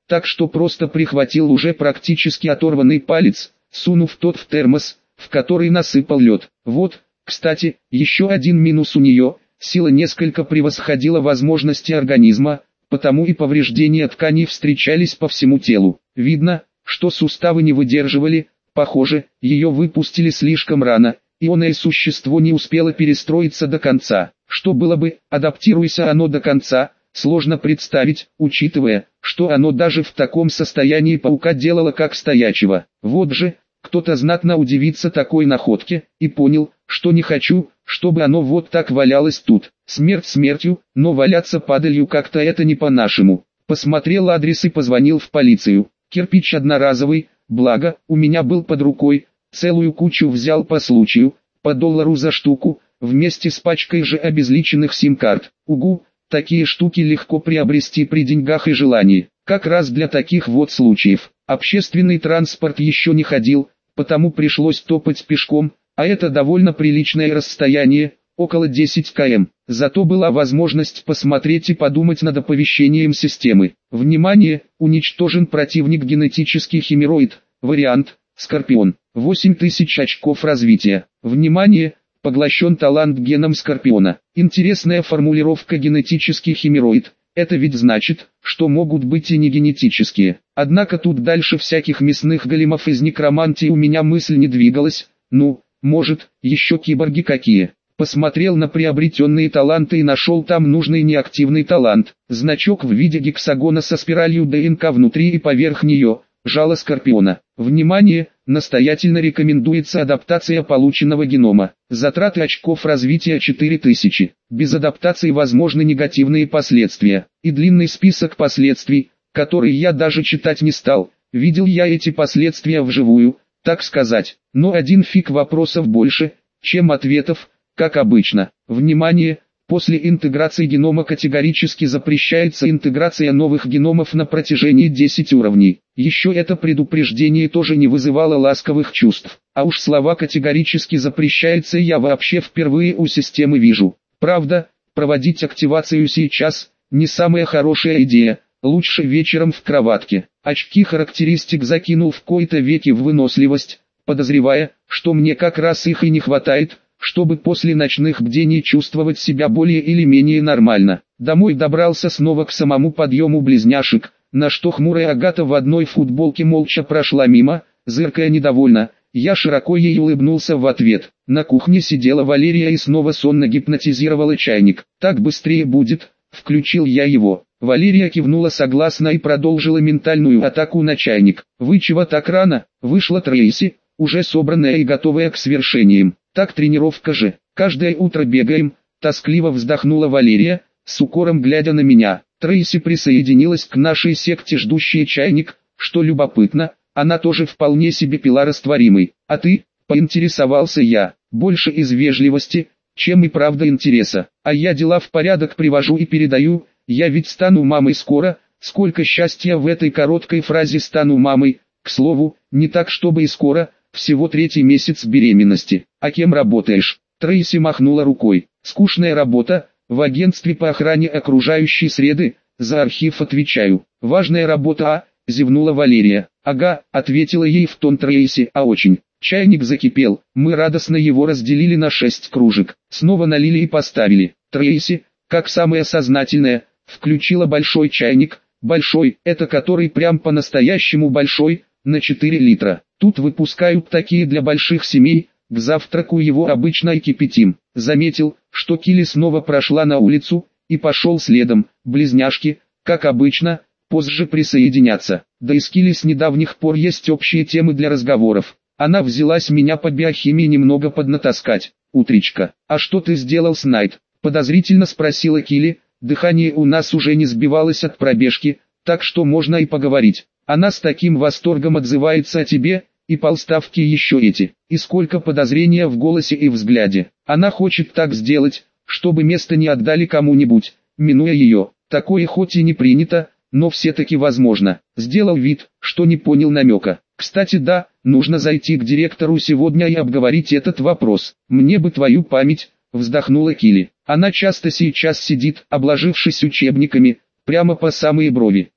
так что просто прихватил уже практически оторванный палец, сунув тот в термос, в который насыпал лед. Вот, кстати, еще один минус у нее, сила несколько превосходила возможности организма, потому и повреждения тканей встречались по всему телу. Видно, что суставы не выдерживали, похоже, ее выпустили слишком рано, и оное существо не успело перестроиться до конца. Что было бы, адаптируйся оно до конца, сложно представить, учитывая, что оно даже в таком состоянии паука делало как стоячего. Вот же, кто-то знатно удивится такой находке, и понял, что не хочу, чтобы оно вот так валялось тут. Смерть смертью, но валяться падалью как-то это не по-нашему. Посмотрел адрес и позвонил в полицию. Кирпич одноразовый, благо, у меня был под рукой, целую кучу взял по случаю, по $1 за штуку, вместе с пачкой же обезличенных сим-карт. Угу, такие штуки легко приобрести при деньгах и желании. Как раз для таких вот случаев. Общественный транспорт еще не ходил, потому пришлось топать пешком, а это довольно приличное расстояние, около 10 км. Зато была возможность посмотреть и подумать над оповещением системы. Внимание, уничтожен противник генетический химероид, вариант, Скорпион, 8000 очков развития. Внимание, поглощен талант геном Скорпиона. Интересная формулировка генетический химероид. Это ведь значит, что могут быть и не генетические. Однако тут дальше всяких мясных големов из некромантии у меня мысль не двигалась. Ну, может, еще киборги какие. Посмотрел на приобретенные таланты и нашел там нужный неактивный талант. Значок в виде гексагона со спиралью ДНК внутри и поверх нее, жало Скорпиона. Внимание, настоятельно рекомендуется адаптация полученного генома. Затраты очков развития 4000. Без адаптации возможны негативные последствия. И длинный список последствий, который я даже читать не стал. Видел я эти последствия вживую, так сказать. Но один фиг вопросов больше, чем ответов, как обычно. Внимание! После интеграции генома категорически запрещается интеграция новых геномов на протяжении 10 уровней. Еще это предупреждение тоже не вызывало ласковых чувств. А уж слова «категорически запрещается» я вообще впервые у системы вижу. Правда, проводить активацию сейчас – не самая хорошая идея, лучше вечером в кроватке. Очки характеристик закинул в кои-то веки в выносливость, подозревая, что мне как раз их и не хватает, чтобы после ночных бдений чувствовать себя более или менее нормально. Домой добрался снова к самому подъему близняшек, на что хмурая Агата в одной футболке молча прошла мимо, зыркая недовольно. Я широко ей улыбнулся в ответ. На кухне сидела Валерия и снова сонно гипнотизировала чайник. «Так быстрее будет», — включил я его. Валерия кивнула согласно и продолжила ментальную атаку на чайник. «Вы чего так рано?» Вышла Трейси, уже собранная и готовая к свершениям. «Так тренировка же, каждое утро бегаем», — тоскливо вздохнула Валерия, с укором глядя на меня. Трейси присоединилась к нашей секте, ждущей чайник, что любопытно, она тоже вполне себе пила растворимый. «А ты?» — поинтересовался я, больше из вежливости, чем и правда интереса. «А я дела в порядок привожу и передаю, я ведь стану мамой скоро», сколько счастья в этой короткой фразе «стану мамой», к слову, не так чтобы и скоро, всего 3-й месяц беременности. «А кем работаешь?» Трейси махнула рукой. «Скучная работа, в агентстве по охране окружающей среды, за архив отвечаю». «Важная работа, зевнула Валерия. «Ага», ответила ей в тон Трейси, «а очень». Чайник закипел, мы радостно его разделили на 6 кружек. Снова налили и поставили. Трейси, как самая сознательная, включила большой чайник. Большой, это который прям по-настоящему большой, на 4 литра. Тут выпускают такие для больших семей, к завтраку его обычно и кипятим. Заметил, что Килли снова прошла на улицу, и пошел следом. Близняшки, как обычно, позже присоединятся. Да и с Килли с недавних пор есть общие темы для разговоров. Она взялась меня по биохимии немного поднатаскать. «Утречка, а что ты сделал с Найт?» Подозрительно спросила Килли. Дыхание у нас уже не сбивалось от пробежки, так что можно и поговорить. Она с таким восторгом отзывается о тебе, и полставки еще эти. И сколько подозрения в голосе и взгляде. Она хочет так сделать, чтобы место не отдали кому-нибудь, минуя ее. Такое хоть и не принято, но все-таки возможно. Сделал вид, что не понял намека. «Кстати, да, нужно зайти к директору сегодня и обговорить этот вопрос. Мне бы твою память», вздохнула Килли. «Она часто сейчас сидит, обложившись учебниками, прямо по самые брови.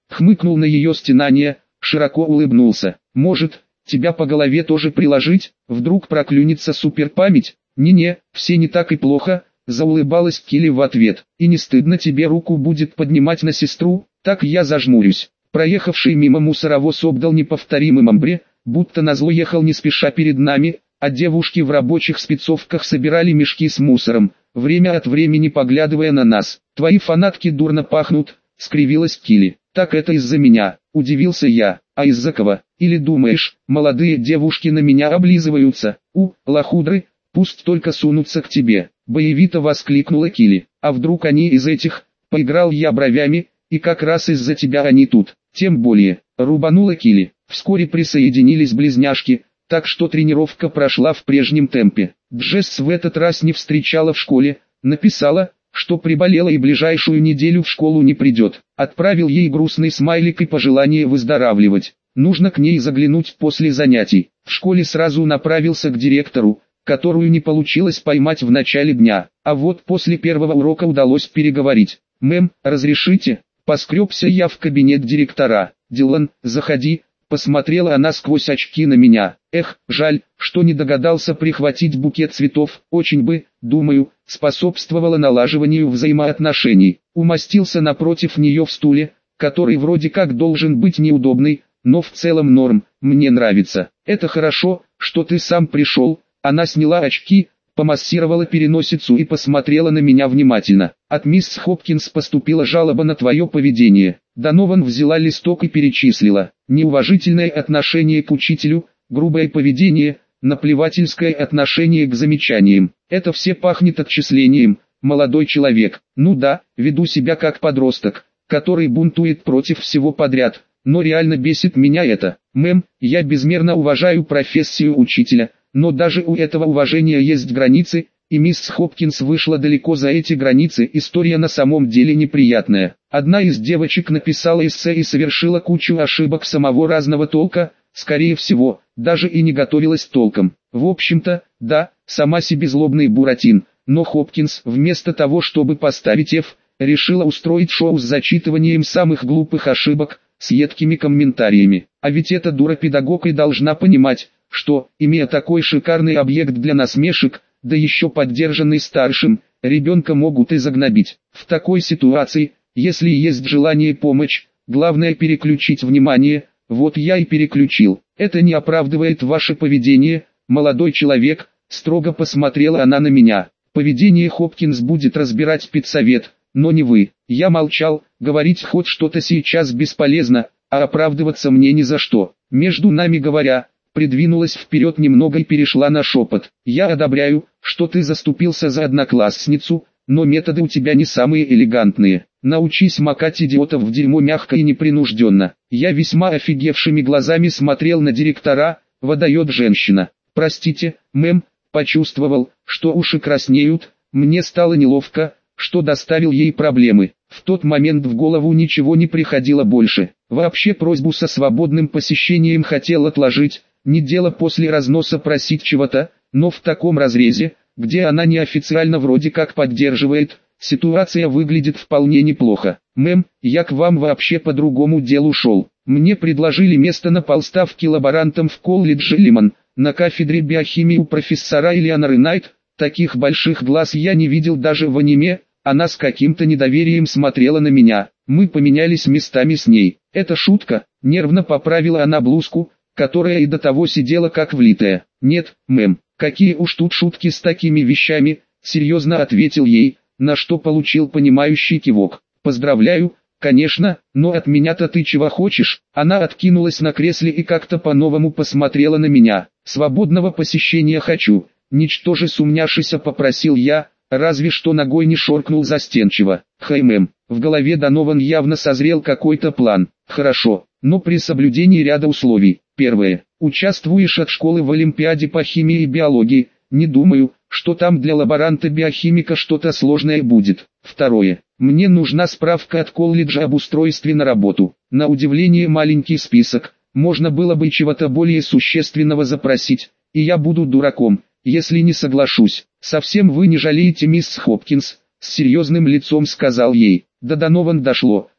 хмыкнул на ее стенание, широко улыбнулся. Может, тебя по голове тоже приложить, вдруг проклюнется суперпамять? Не-не, все не так и плохо, заулыбалась Килли в ответ. И не стыдно тебе руку будет поднимать на сестру? Так я зажмурюсь. Проехавший мимо мусоровоз обдал неповторимым амбре, будто назло ехал не спеша перед нами, а девушки в рабочих спецовках собирали мешки с мусором, время от времени поглядывая на нас. Твои фанатки дурно пахнут, скривилась Килли. Так это из-за меня, удивился я. А из-за кого? Или думаешь, молодые девушки на меня облизываются? Лохудры, пусть только сунутся к тебе, боевито воскликнула Килли. А вдруг они из этих? Поиграл я бровями, и как раз из-за тебя они тут. Тем более, рубанула Килли. Вскоре присоединились близняшки, так что тренировка прошла в прежнем темпе. Джесс в этот раз не встречала в школе, написала, что приболела и ближайшую неделю в школу не придет. Отправил ей грустный смайлик и пожелание выздоравливать. Нужно к ней заглянуть после занятий. В школе сразу направился к директору, которую не получилось поймать в начале дня. А вот после первого урока удалось переговорить. «Мэм, разрешите?» Поскребся я в кабинет директора. «Дилан, заходи», посмотрела она сквозь очки на меня. Эх, жаль, что не догадался прихватить букет цветов, очень бы, думаю, способствовало налаживанию взаимоотношений. Умостился напротив нее в стуле, который вроде как должен быть неудобный, но в целом норм, мне нравится. Это хорошо, что ты сам пришел. Она сняла очки, помассировала переносицу и посмотрела на меня внимательно. От мисс Хопкинс поступила жалоба на твое поведение. Донован взяла листок и перечислила. Неуважительное отношение к учителю, грубое поведение, наплевательское отношение к замечаниям. Это все пахнет отчислением, молодой человек. Ну да, веду себя как подросток, который бунтует против всего подряд, но реально бесит меня это. Мэм, я безмерно уважаю профессию учителя, но даже у этого уважения есть границы, и мисс Хопкинс вышла далеко за эти границы. История на самом деле неприятная. Одна из девочек написала эссе и совершила кучу ошибок самого разного толка, скорее всего, даже и не готовилась толком. В общем-то, да, сама себе злобный буратин, но Хопкинс, вместо того чтобы поставить F, решила устроить шоу с зачитыванием самых глупых ошибок, с едкими комментариями. А ведь эта дура-педагог и должна понимать, что, имея такой шикарный объект для насмешек, да еще поддержанный старшим, ребенка могут и загнобить. В такой ситуации, если есть желание помочь, главное переключить внимание. Вот я и переключил. Это не оправдывает ваше поведение, молодой человек, строго посмотрела она на меня. Поведение Хопкинс будет разбирать педсовет, но не вы. Я молчал, говорить хоть что-то сейчас бесполезно, а оправдываться мне ни за что. Между нами говоря, придвинулась вперед немного и перешла на шепот. Я одобряю, что ты заступился за одноклассницу, но методы у тебя не самые элегантные. Научись макать идиотов в дерьмо мягко и непринужденно. Я весьма офигевшими глазами смотрел на директора, выдает женщина. Простите, мэм, почувствовал, что уши краснеют, мне стало неловко, что доставил ей проблемы. В тот момент в голову ничего не приходило больше. Вообще просьбу со свободным посещением хотел отложить, не дело после разноса просить чего-то, но в таком разрезе, где она неофициально вроде как поддерживает, ситуация выглядит вполне неплохо. Мэм, я к вам вообще по другому делу шел. Мне предложили место на полставки лаборантом в колледже Лимон, на кафедре биохимии у профессора Элеоноры Найт. Таких больших глаз я не видел даже в аниме. Она с каким-то недоверием смотрела на меня. Мы поменялись местами с ней. Это шутка, нервно поправила она блузку, которая и до того сидела как влитая. Нет, мэм, какие уж тут шутки с такими вещами, серьезно ответил ей, на что получил понимающий кивок. Поздравляю, конечно, но от меня-то ты чего хочешь? Она откинулась на кресле и как-то по-новому посмотрела на меня. Свободного посещения хочу, ничтоже сумняшися попросил я, разве что ногой не шоркнул застенчиво. Хай мэм, в голове Донован явно созрел какой-то план. Хорошо, но при соблюдении ряда условий. Первое. Участвуешь от школы в олимпиаде по химии и биологии. Не думаю, что там для лаборанта-биохимика что-то сложное будет. Второе. Мне нужна справка от колледжа об устройстве на работу. На удивление маленький список. Можно было бы чего-то более существенного запросить, и я буду дураком, если не соглашусь. Совсем вы не жалеете, мисс Хопкинс, с серьезным лицом сказал ей. До Донован дошло,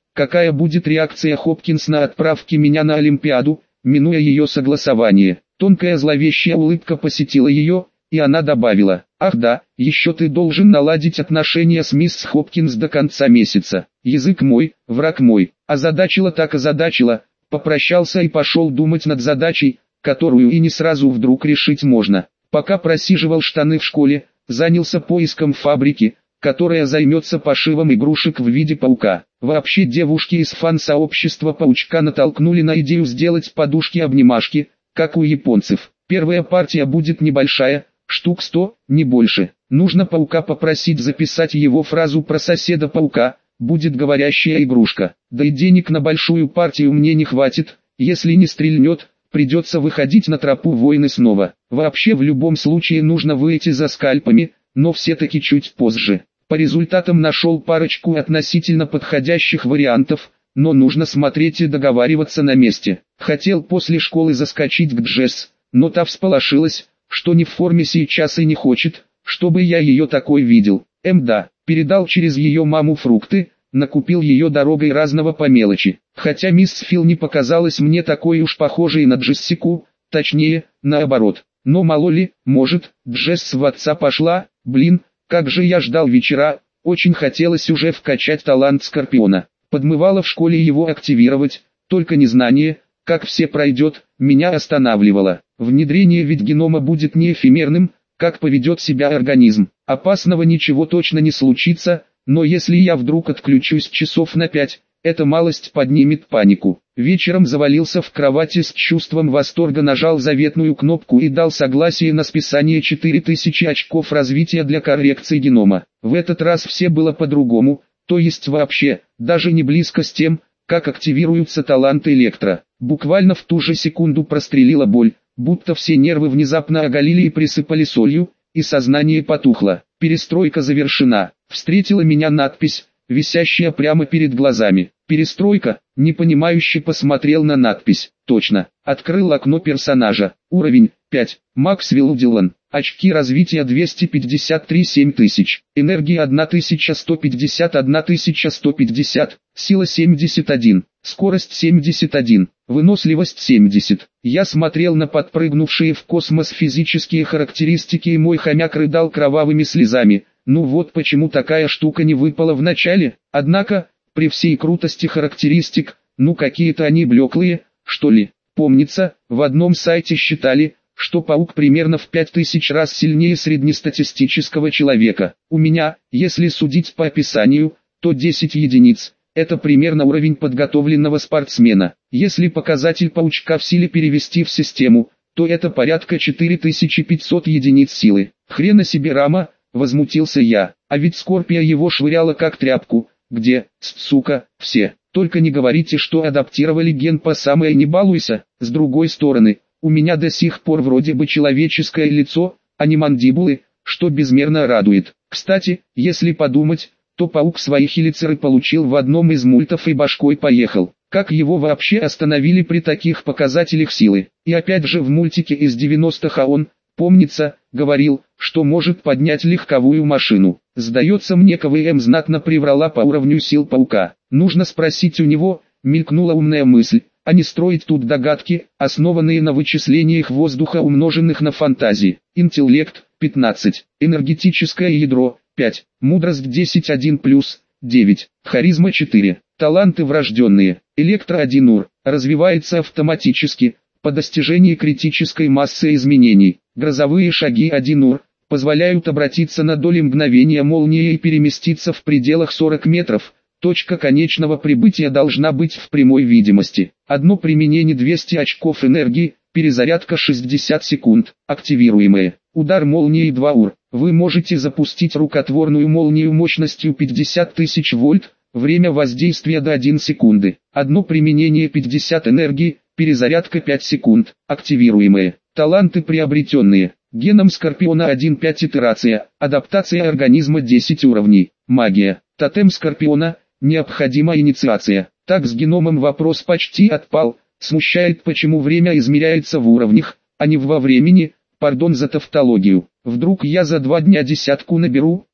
какая будет реакция Хопкинс на отправки меня на Олимпиаду, минуя ее согласование. Тонкая зловещая улыбка посетила ее, и она добавила: «Ах да, еще ты должен наладить отношения с мисс Хопкинс до конца месяца. Язык мой, враг мой». Озадачила так озадачила, попрощался и пошел думать над задачей, которую и не сразу вдруг решить можно. Пока просиживал штаны в школе, занялся поиском фабрики, которая займется пошивом игрушек в виде паука. Вообще девушки из фан-сообщества паучка натолкнули на идею сделать подушки-обнимашки, как у японцев. Первая партия будет небольшая, штук 100, не больше. Нужно паука попросить записать его фразу про соседа-паука, будет говорящая игрушка. Да и денег на большую партию мне не хватит, если не стрельнет, придется выходить на тропу войны снова. Вообще в любом случае нужно выйти за скальпами, но все-таки чуть позже. По результатам нашел парочку относительно подходящих вариантов, но нужно смотреть и договариваться на месте. Хотел после школы заскочить к Джесс, но та всполошилась, что не в форме сейчас и не хочет, чтобы я ее такой видел. Да, передал через ее маму фрукты, накупил ее дорогой разного по мелочи. Хотя мисс Фил не показалась мне такой уж похожей на Джессику, точнее, наоборот. Но мало ли, может, Джесс в отца пошла, блин, как же я ждал вечера, очень хотелось уже вкачать талант Скорпиона. Подмывало в школе его активировать, только незнание, как все пройдет, меня останавливало. Внедрение ведь генома будет не эфемерным, как поведет себя организм. Опасного ничего точно не случится, но если я вдруг отключусь часов на 5, эта малость поднимет панику. Вечером завалился в кровати с чувством восторга, нажал заветную кнопку и дал согласие на списание 4000 очков развития для коррекции генома. В этот раз все было по-другому, то есть вообще, даже не близко с тем, как активируются таланты Электро. Буквально в ту же секунду прострелила боль, будто все нервы внезапно оголили и присыпали солью, и сознание потухло. Перестройка завершена. Встретила меня надпись, висящая прямо перед глазами. Перестройка, непонимающе посмотрел на надпись. Точно. Открыл окно персонажа. Уровень 5. Максвелл Дилан. Очки развития 253 7000. Энергия 1150 1150. Сила 71. Скорость 71. Выносливость 70. Я смотрел на подпрыгнувшие в космос физические характеристики, и мой хомяк рыдал кровавыми слезами. Ну вот почему такая штука не выпала в начале. Однако, при всей крутости характеристик, ну какие-то они блеклые, что ли. Помнится, в одном сайте считали, что паук примерно в 5000 раз сильнее среднестатистического человека. У меня, если судить по описанию, то 10 единиц. Это примерно уровень подготовленного спортсмена. Если показатель паучка в силе перевести в систему, то это порядка 4500 единиц силы. Хрена себе рама, возмутился я, а ведь Скорпия его швыряла как тряпку. Где, сука, все? Только не говорите, что адаптировали ген по самое не балуйся. С другой стороны, у меня до сих пор вроде бы человеческое лицо, а не мандибулы, что безмерно радует. Кстати, если подумать, то паук свои хелицеры получил в одном из мультов и башкой поехал. Как его вообще остановили при таких показателях силы? И опять же в мультике из 90-х он, помнится, говорил, что может поднять легковую машину. Сдается мне, КВМ знатно приврала по уровню сил паука. Нужно спросить у него, мелькнула умная мысль, а не строить тут догадки, основанные на вычислениях воздуха, умноженных на фантазии. Интеллект 15, энергетическое ядро 5, мудрость 10 1 + 9, харизма 4, таланты врожденные, электро 1 ур, развивается автоматически, по достижении критической массы изменений, грозовые шаги 1 ур, позволяют обратиться на доли мгновения молнией и переместиться в пределах 40 метров, точка конечного прибытия должна быть в прямой видимости. Одно применение 200 очков энергии, перезарядка 60 секунд, активируемые. Удар молнии 2 ур. Вы можете запустить рукотворную молнию мощностью 50 тысяч вольт, время воздействия до 1 секунды. Одно применение 50 энергии, перезарядка 5 секунд, активируемые. Таланты приобретенные. Геном Скорпиона 1-5 итерация, адаптация организма 10 уровней. Магия. Тотем Скорпиона, необходима инициация. Так с геномом вопрос почти отпал. Смущает, почему время измеряется в уровнях, а не во времени. Пардон за тавтологию. Вдруг я за 2 дня 10 наберу,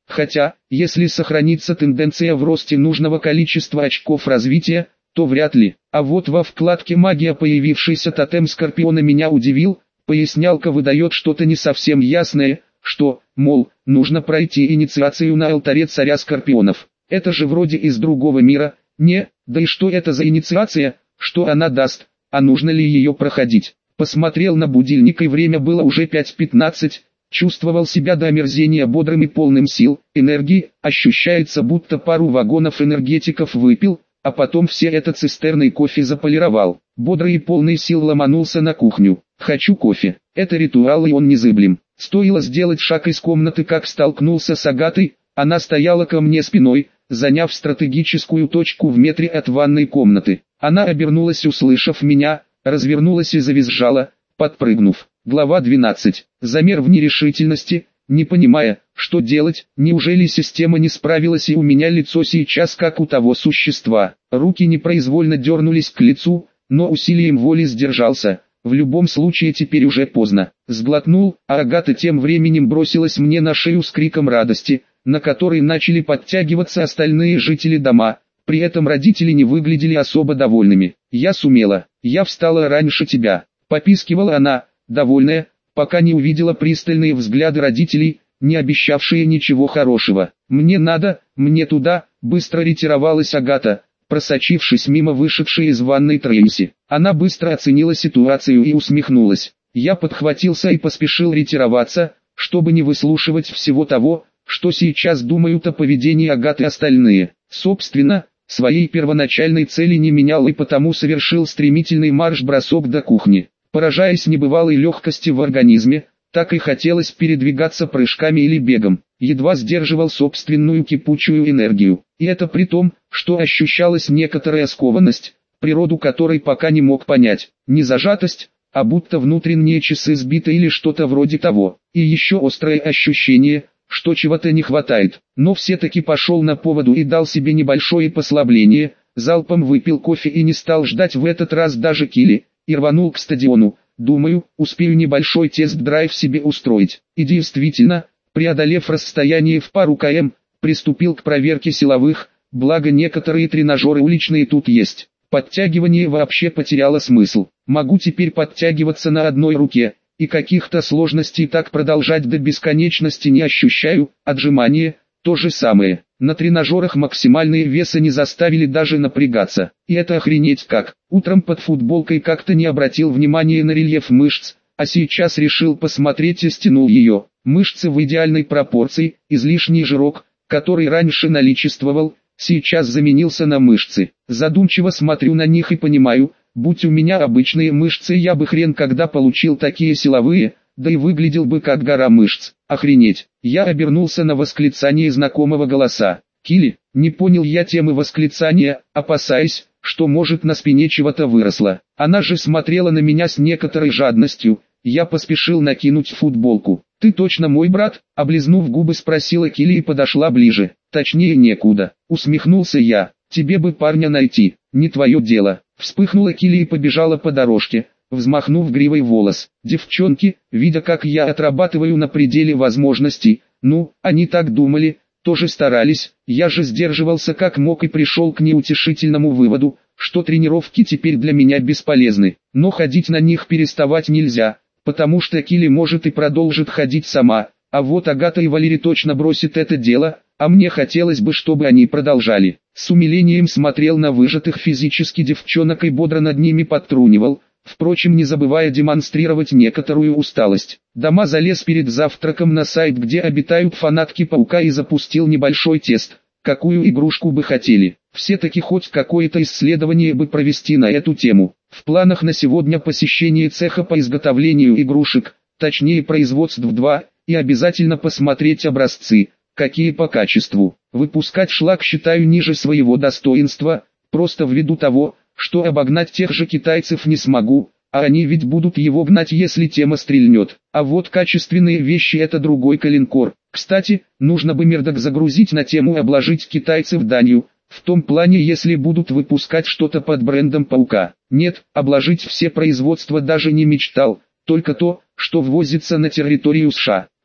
Хотя, если сохранится тенденция в росте нужного количества очков развития, то вряд ли. А вот во вкладке «Магия» появившийся тотем Скорпиона меня удивил. Пояснялка выдает что-то не совсем ясное, что, мол, нужно пройти инициацию на алтаре царя Скорпионов. Это же вроде из другого мира. Да и что это за инициация, что она даст, а нужно ли ее проходить? Посмотрел на будильник, и время было уже 5:15. Чувствовал себя до омерзения бодрым и полным сил, энергии, ощущается, будто пару вагонов энергетиков выпил, а потом все это цистерной кофе заполировал. Бодрый и полный сил ломанулся на кухню. Хочу кофе. Это ритуал, и он незыблем. Стоило сделать шаг из комнаты, как столкнулся с Агатой. Она стояла ко мне спиной, заняв стратегическую точку в метре от ванной комнаты. Она обернулась, услышав меня, развернулась и завизжала, подпрыгнув. Глава 12. Замер в нерешительности, не понимая, что делать. Неужели система не справилась, и у меня лицо сейчас как у того существа? Руки непроизвольно дернулись к лицу, но усилием воли сдержался. В любом случае теперь уже поздно. Сглотнул, а Агата тем временем бросилась мне на шею с криком радости, на который начали подтягиваться остальные жители дома. При этом родители не выглядели особо довольными. «Я сумела, я встала раньше тебя», — попискивала она, довольная, пока не увидела пристальные взгляды родителей, не обещавшие ничего хорошего. «Мне надо, мне туда», — быстро ретировалась Агата, просочившись мимо вышедшей из ванной Трейси. Она быстро оценила ситуацию и усмехнулась. Я подхватился и поспешил ретироваться, чтобы не выслушивать всего того, что сейчас думают о поведении Агаты остальные. Собственно, своей первоначальной цели не менял и потому совершил стремительный марш-бросок до кухни. Поражаясь небывалой легкости в организме, так и хотелось передвигаться прыжками или бегом. Едва сдерживал собственную кипучую энергию. И это при том, что ощущалась некоторая скованность, природу которой пока не мог понять. Не зажатость, а будто внутренние часы сбиты или что-то вроде того. И еще острое ощущение, что чего-то не хватает. Но все-таки пошел на поводу и дал себе небольшое послабление, залпом выпил кофе и не стал ждать в этот раз даже Килли, и рванул к стадиону. Думаю, успею небольшой тест-драйв себе устроить. И действительно, преодолев расстояние в пару км, приступил к проверке силовых, благо некоторые тренажеры уличные тут есть. Подтягивание вообще потеряло смысл. Могу теперь подтягиваться на одной руке, и каких-то сложностей так продолжать до бесконечности не ощущаю. Отжимания – то же самое. На тренажерах максимальные весы не заставили даже напрягаться. И это охренеть как. Утром под футболкой как-то не обратил внимания на рельеф мышц, а сейчас решил посмотреть и стянул ее. Мышцы в идеальной пропорции, излишний жирок, который раньше наличествовал, сейчас заменился на мышцы. Задумчиво смотрю на них и понимаю, будь у меня обычные мышцы, я бы хрен когда получил такие силовые, да и выглядел бы как гора мышц. Охренеть. Я обернулся на восклицание знакомого голоса. «Килли», не понял я темы восклицания, опасаясь, что может на спине чего-то выросло. Она же смотрела на меня с некоторой жадностью. Я поспешил накинуть футболку. «Ты точно мой брат?» — облизнув губы, спросила Килли и подошла ближе. «Точнее некуда», — усмехнулся я. «Тебе бы парня найти, не твое дело». Вспыхнула Килли и побежала по дорожке, взмахнув гривой волос. Девчонки, видя как я отрабатываю на пределе возможностей, они так думали, тоже старались. Я же сдерживался как мог и пришел к неутешительному выводу, что тренировки теперь для меня бесполезны. Но ходить на них переставать нельзя, потому что Килли может и продолжит ходить сама, а вот Агата и Валерий точно бросит это дело, а мне хотелось бы, чтобы они продолжали. С умилением смотрел на выжатых физически девчонок и бодро над ними подтрунивал, впрочем не забывая демонстрировать некоторую усталость. Дома залез перед завтраком на сайт, где обитают фанатки Паука, и запустил небольшой тест, какую игрушку бы хотели. Все-таки хоть какое-то исследование бы провести на эту тему. В планах на сегодня посещение цеха по изготовлению игрушек, точнее производств 2, и обязательно посмотреть образцы, какие по качеству. Выпускать шлак считаю ниже своего достоинства, просто ввиду того, что обогнать тех же китайцев не смогу, а они ведь будут его гнать, если тема стрельнет. А вот качественные вещи — это другой калинкор. Кстати, нужно бы Мердок загрузить на тему обложить китайцев данью, в том плане, если будут выпускать что-то под брендом Паука. Нет, обложить все производства даже не мечтал, только то, что ввозится на территорию США.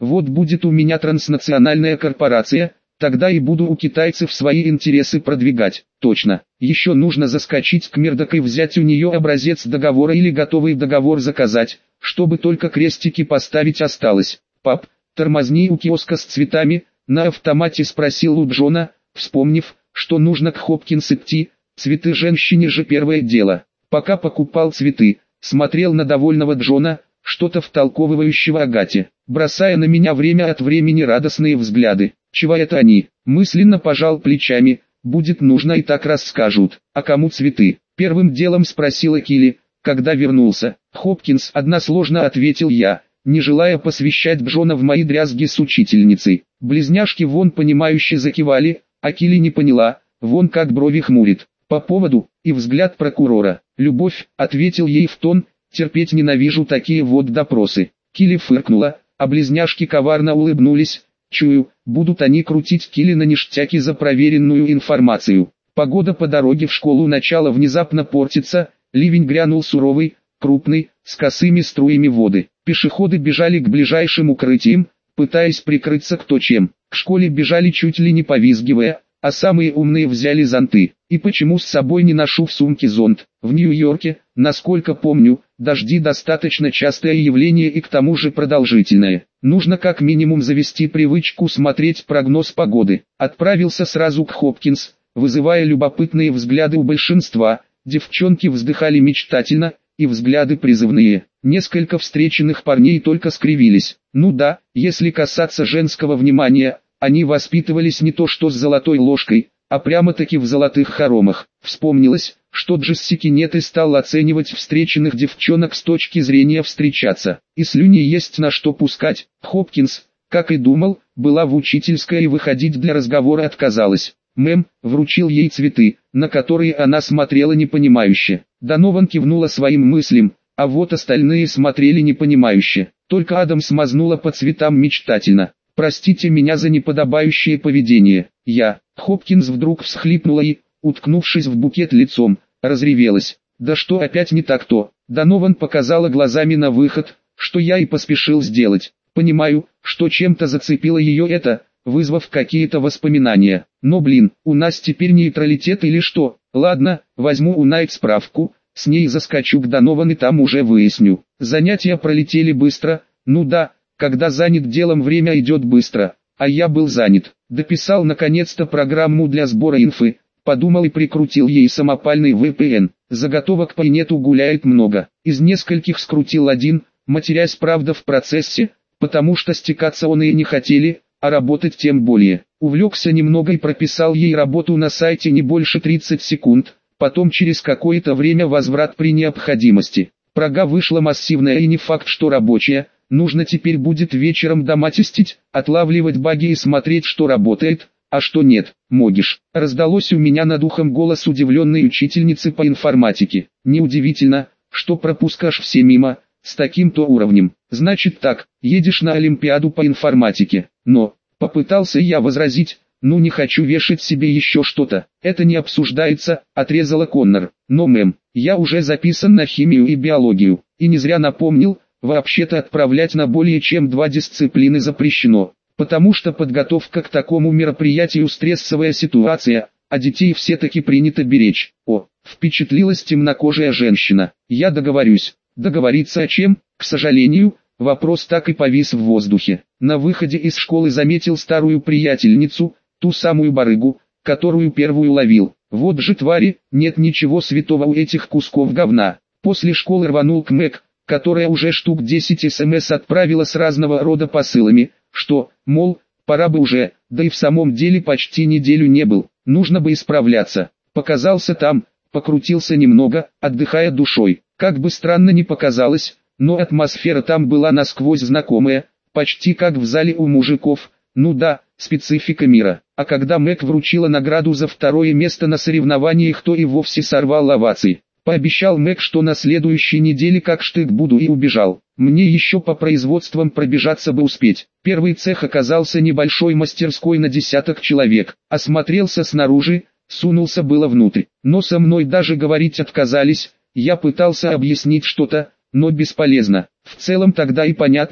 Вот будет у меня транснациональная корпорация, тогда и буду у китайцев свои интересы продвигать. Точно. Еще нужно заскочить к Мердок и взять у нее образец договора или готовый договор заказать, чтобы только крестики поставить осталось. Пап, тормозни у киоска с цветами, на автомате спросил у Джона, вспомнив, что нужно к Хопкинс идти, цветы женщине же первое дело. Пока покупал цветы, смотрел на довольного Джона, что-то втолковывающего Агате, бросая на меня время от времени радостные взгляды. Чего это они? Мысленно пожал плечами, будет нужно и так расскажут. А кому цветы? Первым делом спросила Килли, когда вернулся. Хопкинс, односложно ответил я, не желая посвящать Джона в мои дрязги с учительницей. Близняшки вон понимающе закивали, а Килли не поняла, вон как брови хмурит. По поводу, и взгляд прокурора. Любовь, ответил ей в тон, терпеть ненавижу такие вот допросы. Килли фыркнула, а близняшки коварно улыбнулись. Чую, будут они крутить Килли на ништяки за проверенную информацию. Погода по дороге в школу начала внезапно портиться, ливень грянул суровый, крупный, с косыми струями воды. Пешеходы бежали к ближайшим укрытиям, пытаясь прикрыться кто чем. К школе бежали чуть ли не повизгивая, а самые умные взяли зонты. И почему с собой не ношу в сумке зонт? В Нью-Йорке, насколько помню, дожди достаточно частое явление и к тому же продолжительное. Нужно как минимум завести привычку смотреть прогноз погоды. Отправился сразу к Хопкинс, вызывая любопытные взгляды у большинства. Девчонки вздыхали мечтательно, и взгляды призывные. Несколько встреченных парней только скривились. Ну да, если касаться женского внимания, они воспитывались не то что с золотой ложкой, а прямо-таки в золотых хоромах. Вспомнилось, что Джессики нет и стал оценивать встреченных девчонок с точки зрения встречаться. И слюни есть на что пускать. Хопкинс, как и думал, была в учительской и выходить для разговора отказалась. Мэм, вручил ей цветы, на которые она смотрела непонимающе. Донован кивнула своим мыслям, а вот остальные смотрели непонимающе. Только Адам смазнула по цветам мечтательно. «Простите меня за неподобающее поведение. Хопкинс вдруг всхлипнула и, уткнувшись в букет лицом, разревелась. Да что опять не так-то? Донован показала глазами на выход, что я и поспешил сделать. Понимаю, что чем-то зацепило ее это, вызвав какие-то воспоминания. Но блин, у нас теперь нейтралитет или что? Ладно, возьму у Найт справку, с ней заскочу к Донован и там уже выясню. Занятия пролетели быстро, ну да, когда занят делом время идет быстро, а я был занят. Дописал наконец-то программу для сбора инфы, подумал и прикрутил ей самопальный VPN. Заготовок по инету гуляет много. Из нескольких скрутил один, матерясь правда в процессе, потому что стекаться он и не хотели, а работать тем более. Увлекся немного и прописал ей работу на сайте не больше 30 секунд, потом через какое-то время возврат при необходимости. Прога вышла массивная и не факт что рабочая, нужно теперь будет вечером дома тестить, отлавливать баги и смотреть что работает, а что нет. Могишь. Раздалось у меня над ухом голос удивленной учительницы по информатике. Неудивительно, что пропускаешь все мимо, с таким-то уровнем. Значит так, едешь на Олимпиаду по информатике. Но, попытался я возразить, ну не хочу вешать себе еще что-то. Это не обсуждается, отрезала Коннор. Но мэм, я уже записан на химию и биологию. И не зря напомнил, вообще-то отправлять на более чем 2 дисциплины запрещено. Потому что подготовка к такому мероприятию стрессовая ситуация, а детей все-таки принято беречь. О, впечатлилась темнокожая женщина. Я договорюсь. Договориться о чем? К сожалению, вопрос так и повис в воздухе. На выходе из школы заметил старую приятельницу, ту самую барыгу, которую первую ловил. Вот же твари, нет ничего святого у этих кусков говна. После школы рванул к Мэг, которая уже штук 10 СМС отправила с разного рода посылами, что, мол, пора бы уже, да и в самом деле почти неделю не был, нужно бы исправляться. Показался там, покрутился немного, отдыхая душой. Как бы странно ни показалось, но атмосфера там была насквозь знакомая, почти как в зале у мужиков. Ну да, специфика мира. А когда Мэг вручила награду за 2-е место на соревнованиях, то и вовсе сорвал овации. Пообещал Мэг, что на следующей неделе как штык буду, и убежал. Мне еще по производствам пробежаться бы успеть. Первый цех оказался небольшой мастерской на 10 человек. Осмотрелся снаружи, сунулся было внутрь. Но со мной даже говорить отказались. Я пытался объяснить что-то, но бесполезно. В целом тогда и понятно,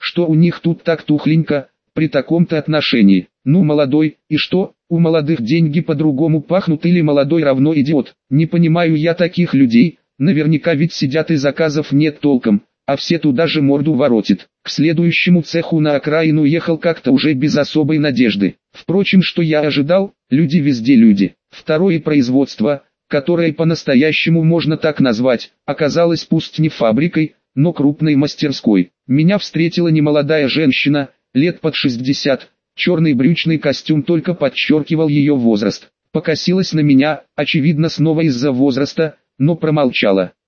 что у них тут так тухленько, при таком-то отношении. Ну молодой, и что, у молодых деньги по-другому пахнут или молодой равно идиот? Не понимаю я таких людей, наверняка ведь сидят и заказов нет толком, а все туда же морду воротит. К следующему цеху на окраину ехал как-то уже без особой надежды. Впрочем, что я ожидал, люди везде люди. Второе производство, которое по-настоящему можно так назвать, оказалось пусть не фабрикой, но крупной мастерской. Меня встретила немолодая женщина, лет под 60, черный брючный костюм только подчеркивал ее возраст. Покосилась на меня, очевидно снова из-за возраста, но промолчала.